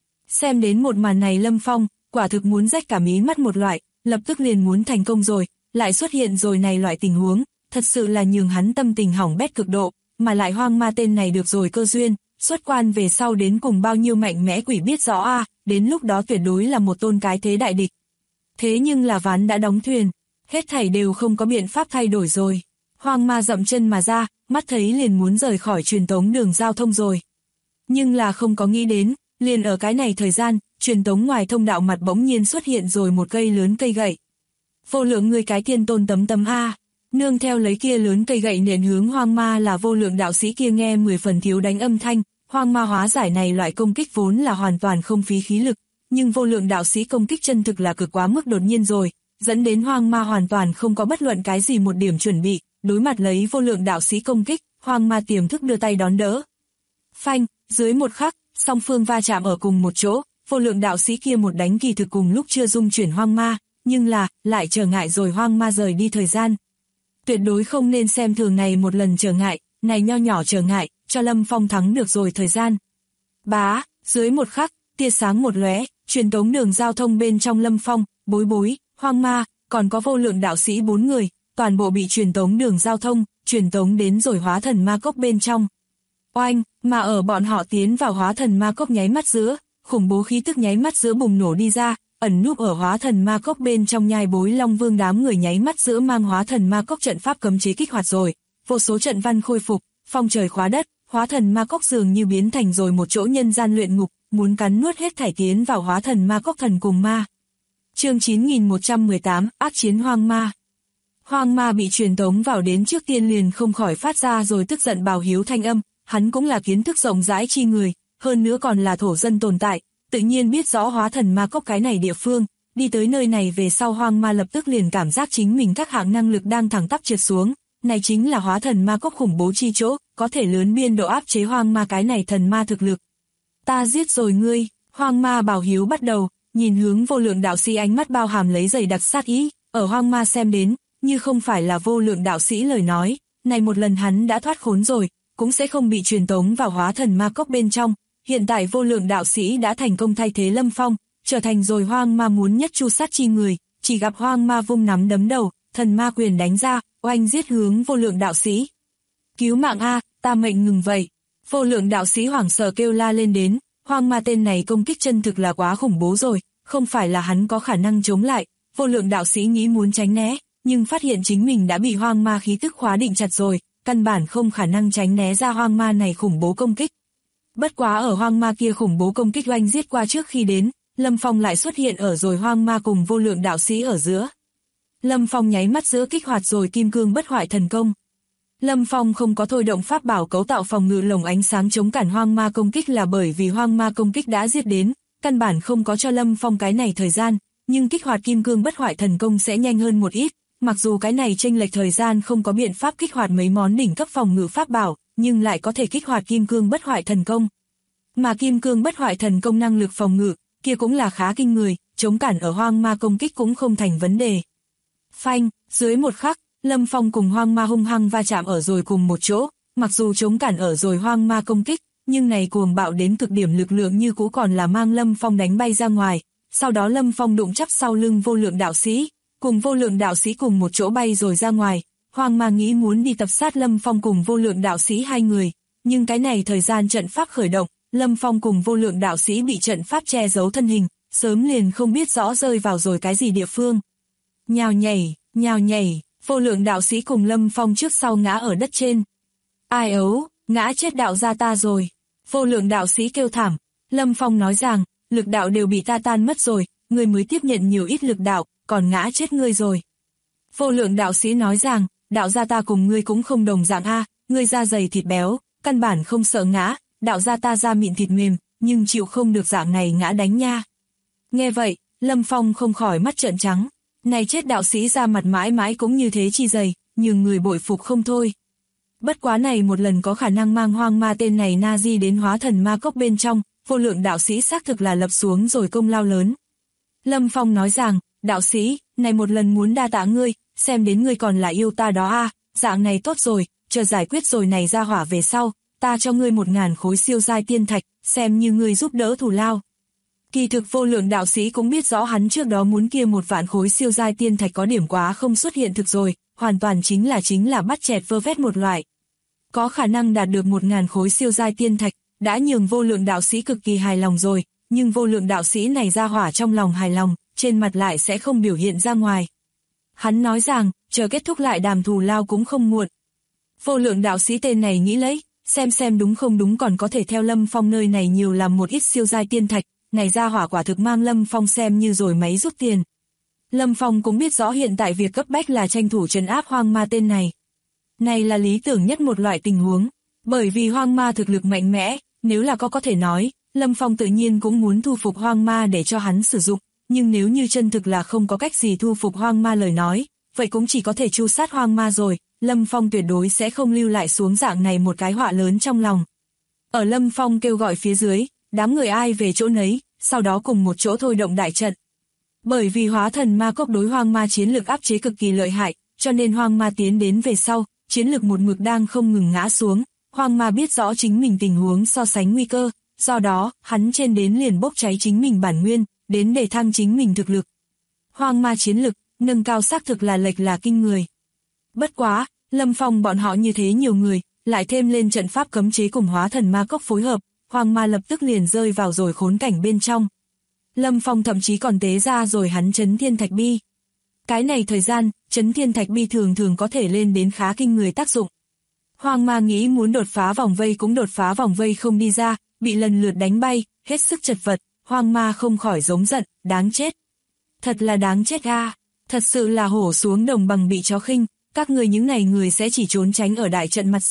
Xem đến một màn này Lâm Phong, quả thực muốn rách cả mí mắt một loại, lập tức liền muốn thành công rồi, lại xuất hiện rồi này loại tình huống, thật sự là nhường hắn tâm tình hỏng bét cực độ, mà lại hoang ma tên này được rồi cơ duyên, xuất quan về sau đến cùng bao nhiêu mạnh mẽ quỷ biết rõ a, đến lúc đó tuyệt đối là một tôn cái thế đại địch. Thế nhưng là ván đã đóng thuyền, hết thảy đều không có biện pháp thay đổi rồi. Hoang ma dậm chân mà ra, mắt thấy liền muốn rời khỏi truyền tống đường giao thông rồi. Nhưng là không có nghĩ đến, liền ở cái này thời gian, truyền tống ngoài thông đạo mặt bỗng nhiên xuất hiện rồi một cây lớn cây gậy. Vô lượng người cái thiên tôn tấm tấm a, nương theo lấy kia lớn cây gậy nện hướng hoang ma là vô lượng đạo sĩ kia nghe 10 phần thiếu đánh âm thanh, hoang ma hóa giải này loại công kích vốn là hoàn toàn không phí khí lực, nhưng vô lượng đạo sĩ công kích chân thực là cực quá mức đột nhiên rồi, dẫn đến hoang ma hoàn toàn không có bất luận cái gì một điểm chuẩn bị, đối mặt lấy vô lượng đạo sĩ công kích, hoang ma tiềm thức đưa tay đón đỡ. Phanh, dưới một khắc, song phương va chạm ở cùng một chỗ, vô lượng đạo sĩ kia một đánh kỳ thực cùng lúc chưa dung chuyển hoang ma, nhưng là, lại trở ngại rồi hoang ma rời đi thời gian. Tuyệt đối không nên xem thường này một lần trở ngại, này nho nhỏ trở ngại, cho Lâm Phong thắng được rồi thời gian. Bá, dưới một khắc, tia sáng một lóe, truyền tống đường giao thông bên trong Lâm Phong, Bối Bối, hoang ma, còn có vô lượng đạo sĩ 4 người, toàn bộ bị truyền tống đường giao thông, truyền tống đến rồi hóa thần ma cốc bên trong. Oanh, mà ở bọn họ tiến vào hóa thần ma cốc nháy mắt giữa, khủng bố khí tức nháy mắt giữa bùng nổ đi ra, ẩn núp ở hóa thần ma cốc bên trong nhai Bối Long Vương đám người nháy mắt giữa mang hóa thần ma cốc trận pháp cấm chế kích hoạt rồi, vô số trận văn khôi phục, phong trời khóa đất, hóa thần ma cốc dường như biến thành rồi một chỗ nhân gian luyện ngục, muốn cắn nuốt hết thảy tiến vào hóa thần ma cốc thần cùng ma. Chương 9118, ác chiến hoang ma. Hoang ma bị truyền tống vào đến trước tiên liền không khỏi phát ra rồi tức giận bào hiếu thanh âm, hắn cũng là kiến thức rộng rãi chi người, hơn nữa còn là thổ dân tồn tại, tự nhiên biết rõ hóa thần ma cốc cái này địa phương. Đi tới nơi này về sau Hoang Ma lập tức liền cảm giác chính mình các hạng năng lực đang thẳng tắp trượt xuống, này chính là hóa thần ma cốc khủng bố chi chỗ, có thể lớn biên độ áp chế Hoang Ma cái này thần ma thực lực. Ta giết rồi ngươi, Hoang Ma bảo hiếu bắt đầu, nhìn hướng Vô Lượng đạo sĩ ánh mắt bao hàm lấy dày đặc sát ý, ở Hoang Ma xem đến, như không phải là Vô Lượng đạo sĩ lời nói, này một lần hắn đã thoát khốn rồi, cũng sẽ không bị truyền tống vào hóa thần ma cốc bên trong. Hiện tại Vô Lượng đạo sĩ đã thành công thay thế Lâm Phong, trở thành rồi Hoang Ma muốn nhất chu sát chi người, chỉ gặp Hoang Ma vung nắm đấm đầu, thần ma quyền đánh ra, oanh giết hướng Vô Lượng đạo sĩ. Cứu mạng a, ta mệnh ngừng vậy. Vô Lượng đạo sĩ hoảng sợ kêu la lên đến, Hoang Ma tên này công kích chân thực là quá khủng bố rồi, không phải là hắn có khả năng chống lại. Vô Lượng đạo sĩ nghĩ muốn tránh né, nhưng phát hiện chính mình đã bị Hoang Ma khí tức khóa định chặt rồi, căn bản không khả năng tránh né ra Hoang Ma này khủng bố công kích. Bất quá ở Hoang Ma kia khủng bố công kích oanh giết qua trước khi đến, Lâm Phong lại xuất hiện ở rồi Hoang Ma cùng Vô Lượng đạo sĩ ở giữa. Lâm Phong nháy mắt giữa kích hoạt rồi kim cương bất hoại thần công. Lâm Phong không có thôi động pháp bảo cấu tạo phòng ngự lồng ánh sáng chống cản Hoang Ma công kích là bởi vì Hoang Ma công kích đã giết đến, căn bản không có cho Lâm Phong cái này thời gian, nhưng kích hoạt kim cương bất hoại thần công sẽ nhanh hơn một ít, mặc dù cái này chênh lệch thời gian không có biện pháp kích hoạt mấy món đỉnh cấp phòng ngự pháp bảo, nhưng lại có thể kích hoạt kim cương bất hoại thần công. Mà kim cương bất hoại thần công năng lực phòng ngự, kia cũng là khá kinh người, chống cản ở Hoang Ma công kích cũng không thành vấn đề. Phanh, dưới một khắc, Lâm Phong cùng Hoang Ma hung hăng va chạm ở rồi cùng một chỗ, mặc dù chống cản ở rồi Hoang Ma công kích, nhưng này cuồng bạo đến cực điểm lực lượng như cũ còn là mang Lâm Phong đánh bay ra ngoài, sau đó Lâm Phong đụng chắp sau lưng Vô Lượng đạo sĩ, cùng Vô Lượng đạo sĩ cùng một chỗ bay rồi ra ngoài. Hoang Ma nghĩ muốn đi tập sát Lâm Phong cùng Vô Lượng đạo sĩ hai người, nhưng cái này thời gian trận pháp khởi động, Lâm Phong cùng Vô Lượng đạo sĩ bị trận pháp che giấu thân hình, sớm liền không biết rõ rơi vào rồi cái gì địa phương. Nhào nhảy, Vô Lượng đạo sĩ cùng Lâm Phong trước sau ngã ở đất trên. Ai ấu, ngã chết đạo gia ta rồi. Vô Lượng đạo sĩ kêu thảm, Lâm Phong nói rằng, lực đạo đều bị ta tan mất rồi, ngươi mới tiếp nhận nhiều ít lực đạo, còn ngã chết ngươi rồi. Vô Lượng đạo sĩ nói rằng, đạo gia ta cùng ngươi cũng không đồng dạng a, ngươi da dày thịt béo, căn bản không sợ ngã, đạo gia ta da mịn thịt mềm, nhưng chịu không được dạng này ngã đánh nha. Nghe vậy, Lâm Phong không khỏi mắt trợn trắng, này chết đạo sĩ ra mặt mãi mãi cũng như thế chi dày, nhưng người bội phục không thôi. Bất quá này một lần có khả năng mang Hoang Ma tên này na di đến hóa thần ma cốc bên trong, Vô Lượng đạo sĩ xác thực là lập xuống rồi công lao lớn. Lâm Phong nói rằng, đạo sĩ, này một lần muốn đa tạ ngươi, xem đến ngươi còn là yêu ta đó a, dạng này tốt rồi, chờ giải quyết rồi này ra hỏa về sau, ta cho ngươi 1000 khối siêu giai tiên thạch, xem như ngươi giúp đỡ thù lao. Kỳ thực Vô Lượng đạo sĩ cũng biết rõ hắn trước đó muốn kia 1 vạn khối siêu giai tiên thạch có điểm quá không xuất hiện thực rồi, hoàn toàn chính là bắt chẹt vơ vét một loại. Có khả năng đạt được 1000 khối siêu giai tiên thạch, đã nhường Vô Lượng đạo sĩ cực kỳ hài lòng rồi, nhưng Vô Lượng đạo sĩ này ra hỏa trong lòng hài lòng, trên mặt lại sẽ không biểu hiện ra ngoài. Hắn nói rằng, chờ kết thúc lại đàm thù lao cũng không muộn. Vô Lượng đạo sĩ tên này nghĩ lấy, xem đúng không đúng còn có thể theo Lâm Phong nơi này nhiều làm một ít siêu giai tiên thạch, này ra hỏa quả thực mang Lâm Phong xem như rồi máy rút tiền. Lâm Phong cũng biết rõ hiện tại việc cấp bách là tranh thủ trấn áp Hoang Ma tên này. Này là lý tưởng nhất một loại tình huống, bởi vì Hoang Ma thực lực mạnh mẽ, nếu là có thể nói, Lâm Phong tự nhiên cũng muốn thu phục Hoang Ma để cho hắn sử dụng, nhưng nếu như chân thực là không có cách gì thu phục Hoang Ma lời nói, vậy cũng chỉ có thể tru sát Hoang Ma rồi, Lâm Phong tuyệt đối sẽ không lưu lại xuống dạng này một cái họa lớn trong lòng. Ở Lâm Phong kêu gọi phía dưới, đám người ai về chỗ nấy, sau đó cùng một chỗ thôi động đại trận. Bởi vì hóa thần ma cốc đối Hoang Ma chiến lực áp chế cực kỳ lợi hại, cho nên Hoang Ma tiến đến về sau, chiến lực một mực đang không ngừng ngã xuống. Hoang Ma biết rõ chính mình tình huống so sánh nguy cơ, do đó, hắn trên đến liền bốc cháy chính mình bản nguyên, đến để thăng chính mình thực lực. Hoang Ma chiến lực, nâng cao xác thực là lệch là kinh người. Bất quá, Lâm Phong bọn họ như thế nhiều người, lại thêm lên trận pháp cấm chế cùng hóa thần ma cốc phối hợp, Hoang Ma lập tức liền rơi vào rồi khốn cảnh bên trong. Lâm Phong thậm chí còn tế ra rồi hắn Chấn Thiên Thạch Bi. Cái này thời gian, Chấn Thiên Thạch Bi thường có thể lên đến khá kinh người tác dụng. Hoang Ma nghĩ muốn đột phá vòng vây cũng đột phá vòng vây không đi ra, bị lần lượt đánh bay, hết sức chật vật, Hoang Ma không khỏi giống giận, đáng chết. Thật là đáng chết a, thật sự là hổ xuống đồng bằng bị chó khinh, các người những này người sẽ chỉ trốn tránh ở đại trận mặt sau,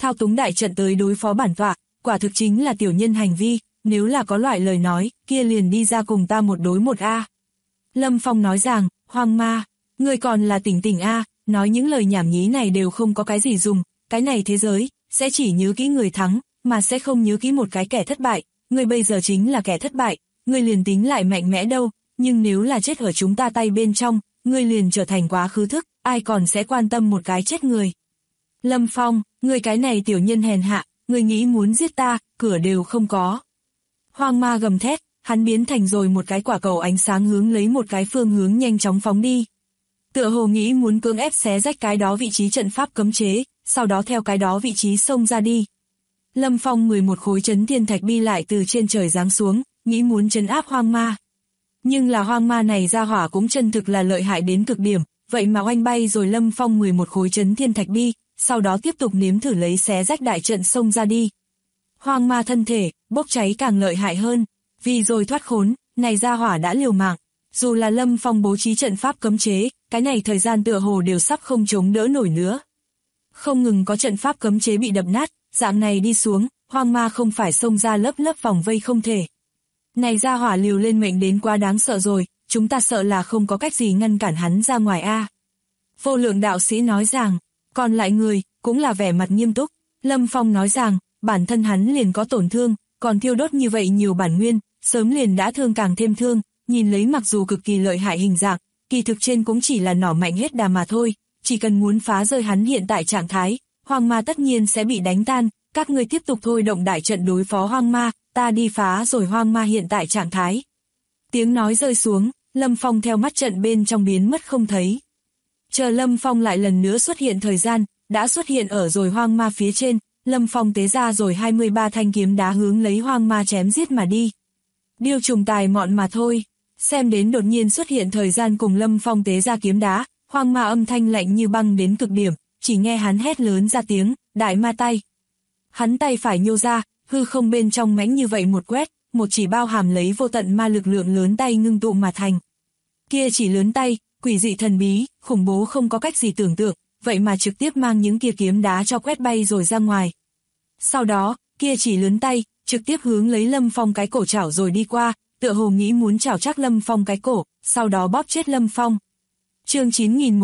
thao túng đại trận tới đối phó bản tọa, quả thực chính là tiểu nhân hành vi, nếu là có loại lời nói, kia liền đi ra cùng ta một đối một a. Lâm Phong nói rằng, Hoang Ma, người còn là tỉnh tỉnh a, nói những lời nhảm nhí này đều không có cái gì dùng, cái này thế giới, sẽ chỉ nhớ kỹ người thắng, mà sẽ không nhớ kỹ một cái kẻ thất bại, người bây giờ chính là kẻ thất bại, người liền tính lại mạnh mẽ đâu, nhưng nếu là chết ở chúng ta tay bên trong, người liền trở thành quá khứ thức, ai còn sẽ quan tâm một cái chết người. Lâm Phong, người cái này tiểu nhân hèn hạ, người nghĩ muốn giết ta, cửa đều không có. Hoang Ma gầm thét, hắn biến thành rồi một cái quả cầu ánh sáng hướng lấy một cái phương hướng nhanh chóng phóng đi. Tựa hồ nghĩ muốn cưỡng ép xé rách cái đó vị trí trận pháp cấm chế, sau đó theo cái đó vị trí xông ra đi. Lâm Phong 11 khối chấn thiên thạch bi lại từ trên trời giáng xuống, nghĩ muốn trấn áp Hoang Ma. Nhưng là Hoang Ma này ra hỏa cũng chân thực là lợi hại đến cực điểm, vậy mà oanh bay rồi Lâm Phong 11 khối chấn thiên thạch bi, sau đó tiếp tục nếm thử lấy xé rách đại trận xông ra đi. Hoang Ma thân thể, bốc cháy càng lợi hại hơn, vì rồi thoát khốn, này ra hỏa đã liều mạng. Dù là Lâm Phong bố trí trận pháp cấm chế, cái này thời gian tựa hồ đều sắp không chống đỡ nổi nữa. Không ngừng có trận pháp cấm chế bị đập nát, dạng này đi xuống, Hoang Ma không phải xông ra lớp vòng vây không thể. Này ra hỏa liều lên mệnh đến quá đáng sợ rồi, chúng ta sợ là không có cách gì ngăn cản hắn ra ngoài a. Vô Lượng đạo sĩ nói rằng, còn lại người, cũng là vẻ mặt nghiêm túc. Lâm Phong nói rằng, bản thân hắn liền có tổn thương, còn thiêu đốt như vậy nhiều bản nguyên, sớm liền đã thương càng thêm thương, nhìn lấy mặc dù cực kỳ lợi hại hình dạng, kỳ thực trên cũng chỉ là nỏ mạnh hết đà mà thôi, chỉ cần muốn phá rơi hắn hiện tại trạng thái, Hoang Ma tất nhiên sẽ bị đánh tan, các ngươi tiếp tục thôi động đại trận đối phó Hoang Ma, ta đi phá rồi Hoang Ma hiện tại trạng thái. Tiếng nói rơi xuống, Lâm Phong theo mắt trận bên trong biến mất không thấy. Chờ Lâm Phong lại lần nữa xuất hiện thời gian, đã xuất hiện ở rồi Hoang Ma phía trên, Lâm Phong tế ra rồi 23 thanh kiếm đá hướng lấy Hoang Ma chém giết mà đi. Điêu trùng tài mọn mà thôi, xem đến đột nhiên xuất hiện thời gian cùng Lâm Phong tế ra kiếm đá, Hoang Ma âm thanh lạnh như băng đến cực điểm, chỉ nghe hắn hét lớn ra tiếng, đại ma tay. Hắn tay phải nhô ra, hư không bên trong mãnh như vậy một quét, một chỉ bao hàm lấy vô tận ma lực lượng lớn tay ngưng tụ mà thành. Kia chỉ lớn tay, quỷ dị thần bí, khủng bố không có cách gì tưởng tượng, vậy mà trực tiếp mang những kia kiếm đá cho quét bay rồi ra ngoài. Sau đó, kia chỉ lớn tay, trực tiếp hướng lấy Lâm Phong cái cổ chảo rồi đi qua, tựa hồ nghĩ muốn chảo chắc Lâm Phong cái cổ, sau đó bóp chết Lâm Phong. Chương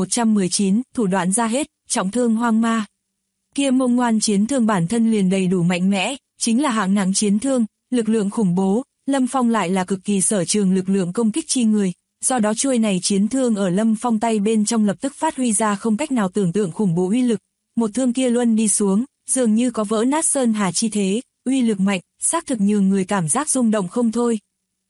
9119, thủ đoạn ra hết, trọng thương Hoang Ma. Kia mông ngoan chiến thương bản thân liền đầy đủ mạnh mẽ, chính là hạng nặng chiến thương, lực lượng khủng bố, Lâm Phong lại là cực kỳ sở trường lực lượng công kích chi người, do đó chuôi này chiến thương ở Lâm Phong tay bên trong lập tức phát huy ra không cách nào tưởng tượng khủng bố uy lực, một thương kia luân đi xuống, dường như có vỡ nát sơn hà chi thế, uy lực mạnh, xác thực nhường người cảm giác rung động không thôi.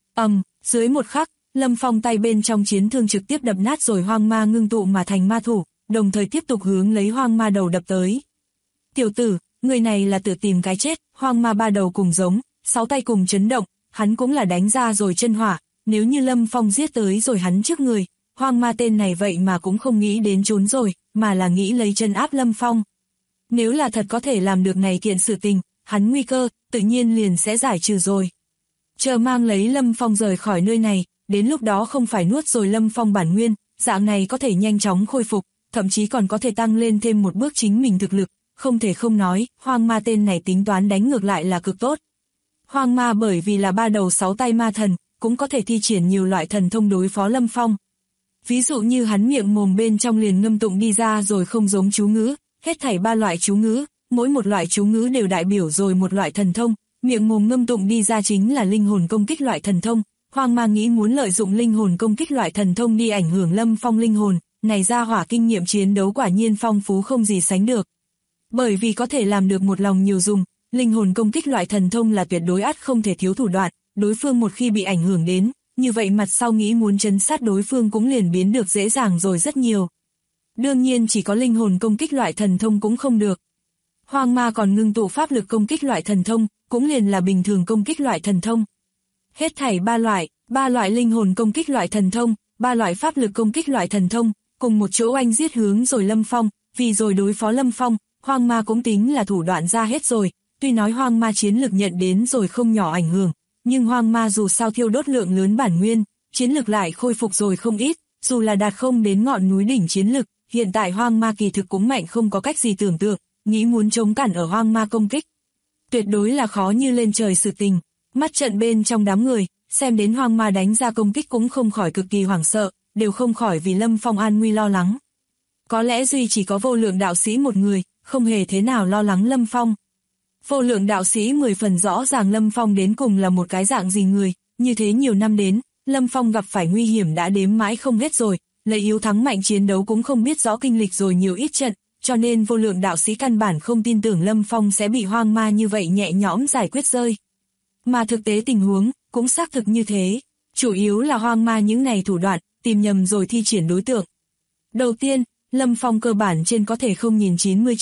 Dưới một khắc, Lâm Phong tay bên trong chiến thương trực tiếp đập nát rồi Hoang Ma ngưng tụ mà thành ma thủ, đồng thời tiếp tục hướng lấy Hoang Ma đầu đập tới. Tiểu tử, người này là tự tìm cái chết, Hoang Ma ba đầu cùng giống, 6 tay cùng chấn động, hắn cũng là đánh ra rồi chân hỏa, nếu như Lâm Phong giết tới rồi hắn trước người, Hoang Ma tên này vậy mà cũng không nghĩ đến trốn rồi, mà là nghĩ lấy chân áp Lâm Phong. Nếu là thật có thể làm được này kiện sự tình, hắn nguy cơ, tự nhiên liền sẽ giải trừ rồi. Chờ mang lấy Lâm Phong rời khỏi nơi này, đến lúc đó không phải nuốt rồi Lâm Phong bản nguyên, dạng này có thể nhanh chóng khôi phục, thậm chí còn có thể tăng lên thêm một bước chính mình thực lực, không thể không nói, Hoang Ma tên này tính toán đánh ngược lại là cực tốt. Hoang Ma bởi vì là 3 đầu 6 tay ma thần, cũng có thể thi triển nhiều loại thần thông đối phó Lâm Phong. Ví dụ như hắn miệng mồm bên trong liền ngâm tụng đi ra rồi không giống chú ngữ, hết thảy 3 loại chú ngữ, mỗi một loại chú ngữ đều đại biểu rồi một loại thần thông, miệng mồm ngâm tụng đi ra chính là linh hồn công kích loại thần thông. Hoang Ma nghĩ muốn lợi dụng linh hồn công kích loại thần thông đi ảnh hưởng Lâm Phong linh hồn, này ra hỏa kinh nghiệm chiến đấu quả nhiên phong phú không gì sánh được. Bởi vì có thể làm được một lòng nhiều dùng, linh hồn công kích loại thần thông là tuyệt đối ắt không thể thiếu thủ đoạn, đối phương một khi bị ảnh hưởng đến, như vậy mặt sau nghĩ muốn trấn sát đối phương cũng liền biến được dễ dàng rồi rất nhiều. Đương nhiên chỉ có linh hồn công kích loại thần thông cũng không được. Hoang Ma còn ngưng tụ pháp lực công kích loại thần thông, cũng liền là bình thường công kích loại thần thông. Hết thảy 3 loại linh hồn công kích loại thần thông, 3 loại pháp lực công kích loại thần thông, cùng một chỗ oanh giết hướng rồi Lâm Phong, vì rồi đối phó Lâm Phong, Hoang Ma cũng tính là thủ đoạn ra hết rồi, tuy nói Hoang Ma chiến lực nhận đến rồi không nhỏ ảnh hưởng, nhưng Hoang Ma dù sao thiêu đốt lượng lớn bản nguyên, chiến lực lại khôi phục rồi không ít, dù là đạt không đến ngọn núi đỉnh chiến lực, hiện tại Hoang Ma kỳ thực cũng mạnh không có cách gì tưởng tượng, nghĩ muốn chống cản ở hoang ma công kích. Tuyệt đối là khó như lên trời sự tình. Mắt trận bên trong đám người, xem đến hoang ma đánh ra công kích cũng không khỏi cực kỳ hoảng sợ, đều không khỏi vì Lâm Phong an nguy lo lắng. Có lẽ duy chỉ có Vô Lượng đạo sĩ một người, không hề thế nào lo lắng Lâm Phong. Vô Lượng đạo sĩ 10 phần rõ ràng Lâm Phong đến cùng là một cái dạng gì người, như thế nhiều năm đến, Lâm Phong gặp phải nguy hiểm đã đếm mãi không hết rồi, lấy yếu thắng mạnh chiến đấu cũng không biết rõ kinh lịch rồi nhiều ít trận, cho nên Vô Lượng đạo sĩ căn bản không tin tưởng Lâm Phong sẽ bị hoang ma như vậy nhẹ nhõm giải quyết rơi. Mà thực tế tình huống, cũng xác thực như thế, chủ yếu là hoang ma những này thủ đoạn, tìm nhầm rồi thi triển đối tượng. Đầu tiên, Lâm Phong cơ bản trên có thể không nhìn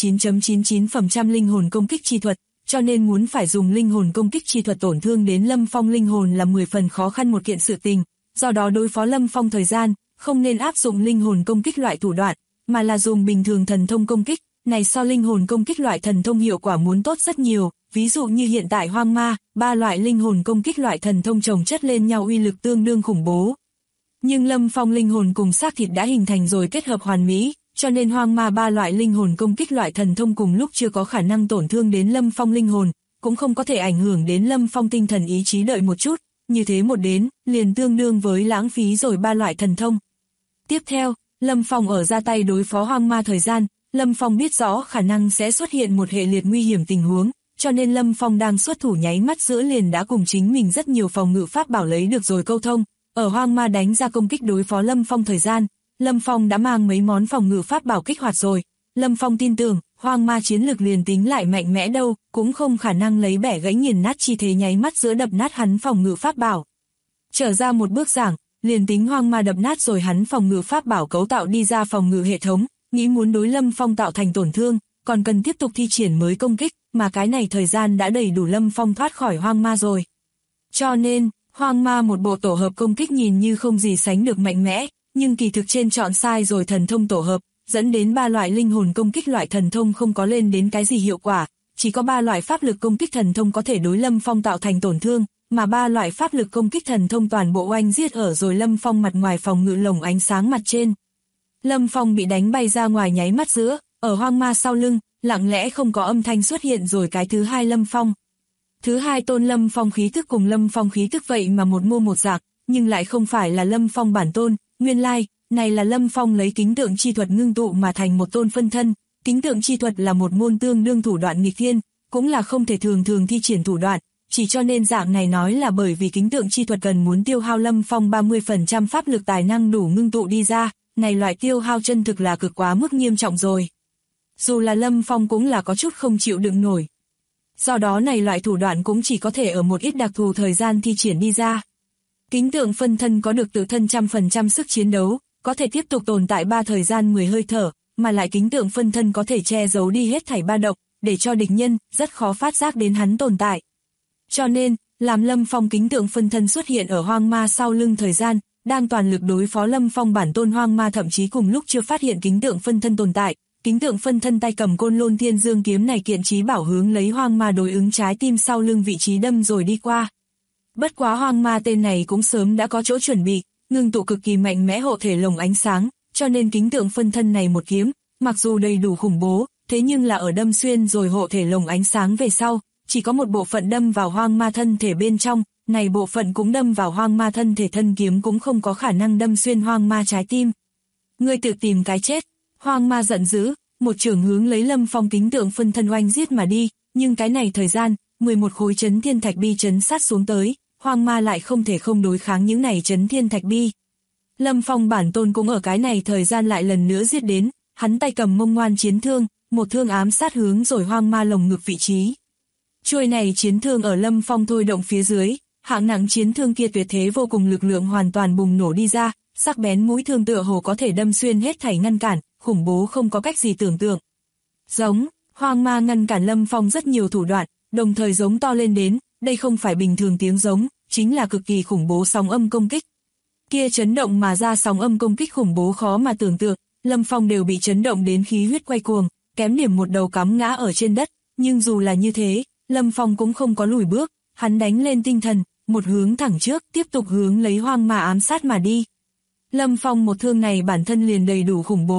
99.99% linh hồn công kích chi thuật, cho nên muốn phải dùng linh hồn công kích chi thuật tổn thương đến Lâm Phong linh hồn là 10 phần khó khăn một kiện sự tình, do đó đối phó Lâm Phong thời gian, không nên áp dụng linh hồn công kích loại thủ đoạn, mà là dùng bình thường thần thông công kích, này so linh hồn công kích loại thần thông hiệu quả muốn tốt rất nhiều, ví dụ như hiện tại hoang ma, 3 loại linh hồn công kích loại thần thông chồng chất lên nhau uy lực tương đương khủng bố. Nhưng Lâm Phong linh hồn cùng xác thịt đã hình thành rồi kết hợp hoàn mỹ, cho nên hoang ma 3 loại linh hồn công kích loại thần thông cùng lúc chưa có khả năng tổn thương đến Lâm Phong linh hồn, cũng không có thể ảnh hưởng đến Lâm Phong tinh thần ý chí đợi một chút, như thế một đến, liền tương đương với lãng phí rồi 3 loại thần thông. Tiếp theo, Lâm Phong ở ra tay đối phó hoang ma thời gian, Lâm Phong biết rõ khả năng sẽ xuất hiện một hệ liệt nguy hiểm tình huống, cho nên Lâm Phong đang xuất thủ nháy mắt giữa liền đã cùng chính mình rất nhiều phòng ngự pháp bảo lấy được rồi câu thông, ở hoang ma đánh ra công kích đối phó Lâm Phong thời gian, Lâm Phong đã mang mấy món phòng ngự pháp bảo kích hoạt rồi, Lâm Phong tin tưởng, hoang ma chiến lực liền tính lại mạnh mẽ đâu, cũng không khả năng lấy bẻ gãy nghiền nát chi thế nháy mắt giữa đập nát hắn phòng ngự pháp bảo. Trở ra một bước giảng, liền tính hoang ma đập nát rồi hắn phòng ngự pháp bảo cấu tạo đi ra phòng ngự hệ thống, nghĩ muốn đối Lâm Phong tạo thành tổn thương, còn cần tiếp tục thi triển mới công kích, mà cái này thời gian đã đầy đủ Lâm Phong thoát khỏi hoang ma rồi. Cho nên, hoang ma một bộ tổ hợp công kích nhìn như không gì sánh được mạnh mẽ, nhưng kỳ thực trên chọn sai rồi thần thông tổ hợp, dẫn đến 3 loại linh hồn công kích loại thần thông không có lên đến cái gì hiệu quả, chỉ có 3 loại pháp lực công kích thần thông có thể đối Lâm Phong tạo thành tổn thương, mà 3 loại pháp lực công kích thần thông toàn bộ oanh giết ở rồi Lâm Phong mặt ngoài phòng ngự lồng ánh sáng mặt trên. Lâm Phong bị đánh bay ra ngoài nháy mắt giữa, ở hoang ma sau lưng, lặng lẽ không có âm thanh xuất hiện rồi cái thứ hai Lâm Phong. Thứ hai tôn Lâm Phong khí thức cùng Lâm Phong khí thức vậy mà một mô một dạng, nhưng lại không phải là Lâm Phong bản tôn, nguyên lai, này là Lâm Phong lấy kính tượng chi thuật ngưng tụ mà thành một tôn phân thân, kính tượng chi thuật là một môn tương đương thủ đoạn nghịch thiên, cũng là không thể thường thi triển thủ đoạn, chỉ cho nên dạng này nói là bởi vì kính tượng chi thuật cần muốn tiêu hao Lâm Phong 30% pháp lực tài năng đủ ngưng tụ đi ra, này loại tiêu hao chân thực là cực quá mức nghiêm trọng rồi. Dù là Lâm Phong cũng là có chút không chịu đựng nổi. Do đó này loại thủ đoạn cũng chỉ có thể ở một ít đặc thù thời gian thi triển đi ra. Kính tượng phân thân có được tự thân 100% sức chiến đấu, có thể tiếp tục tồn tại 3 thời gian 10 hơi thở, mà lại kính tượng phân thân có thể che giấu đi hết thảy ba động, để cho địch nhân rất khó phát giác đến hắn tồn tại. Cho nên, làm Lâm Phong kính tượng phân thân xuất hiện ở hoang ma sau lưng thời gian, đang toàn lực đối phó Lâm Phong bản tôn hoang ma thậm chí cùng lúc chưa phát hiện kính tượng phân thân tồn tại, kính tượng phân thân tay cầm Côn Lôn Thiên Dương kiếm này kiện chí bảo hướng lấy hoang ma đối ứng trái tim sau lưng vị trí đâm rồi đi qua. Bất quá hoang ma tên này cũng sớm đã có chỗ chuẩn bị, ngưng tụ cực kỳ mạnh mẽ hộ thể lồng ánh sáng, cho nên kính tượng phân thân này một kiếm, mặc dù đầy đủ khủng bố, thế nhưng là ở đâm xuyên rồi hộ thể lồng ánh sáng về sau, chỉ có một bộ phận đâm vào hoang ma thân thể bên trong, này bộ phận cũng đâm vào hoang ma thân thể, thân kiếm cũng không có khả năng đâm xuyên hoang ma trái tim. Ngươi tự tìm cái chết, hoang ma giận dữ, một chưởng hướng lấy Lâm Phong kính tượng phân thân oanh giết mà đi, nhưng cái này thời gian, 11 khối chấn thiên thạch bi chấn sát xuống tới, hoang ma lại không thể không đối kháng những này chấn thiên thạch bi. Lâm Phong bản tôn cũng ở cái này thời gian lại lần nữa giết đến, hắn tay cầm mông ngoan chiến thương, một thương ám sát hướng rồi hoang ma lồng ngực vị trí. Chuôi này chiến thương ở Lâm Phong thôi động phía dưới, hạng nặng chiến thương kia tuyệt thế vô cùng lực lượng hoàn toàn bùng nổ đi ra, sắc bén mũi thương tựa hồ có thể đâm xuyên hết thảy ngăn cản, khủng bố không có cách gì tưởng tượng. Giống, hoang ma ngăn cản Lâm Phong rất nhiều thủ đoạn, đồng thời giống to lên đến, đây không phải bình thường tiếng giống, chính là cực kỳ khủng bố sóng âm công kích. Kia chấn động mà ra sóng âm công kích khủng bố khó mà tưởng tượng, Lâm Phong đều bị chấn động đến khí huyết quay cuồng, kém điểm một đầu cắm ngã ở trên đất, nhưng dù là như thế, Lâm Phong cũng không có lùi bước, hắn đánh lên tinh thần, một hướng thẳng trước, tiếp tục hướng lấy hoang ma ám sát mà đi. Lâm Phong một thương này bản thân liền đầy đủ khủng bố,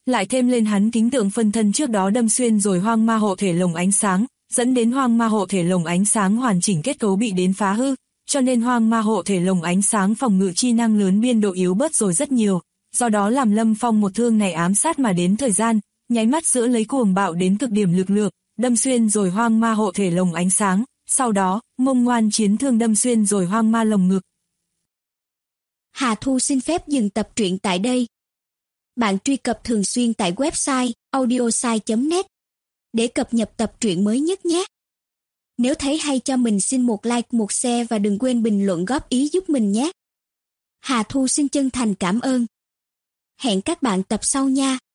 lại thêm lên hắn kính tượng phân thân trước đó đâm xuyên rồi hoang ma hộ thể lồng ánh sáng, dẫn đến hoang ma hộ thể lồng ánh sáng hoàn chỉnh kết cấu bị đến phá hư, cho nên hoang ma hộ thể lồng ánh sáng phòng ngự chi năng lớn biên độ yếu bớt rồi rất nhiều, do đó làm Lâm Phong một thương này ám sát mà đến thời gian, nháy mắt giữa lấy cuồng bạo đến cực điểm lực lượng, đâm xuyên rồi hoang ma hộ thể lồng ánh sáng, sau đó, mông ngoan chiến thương đâm xuyên rồi hoang ma lồng ngực. Hà Thu xin phép dừng tập truyện tại đây. Bạn truy cập thường xuyên tại website audiosai.net để cập nhật tập truyện mới nhất nhé. Nếu thấy hay cho mình xin một like, một share và đừng quên bình luận góp ý giúp mình nhé. Hà Thu xin chân thành cảm ơn. Hẹn các bạn tập sau nha.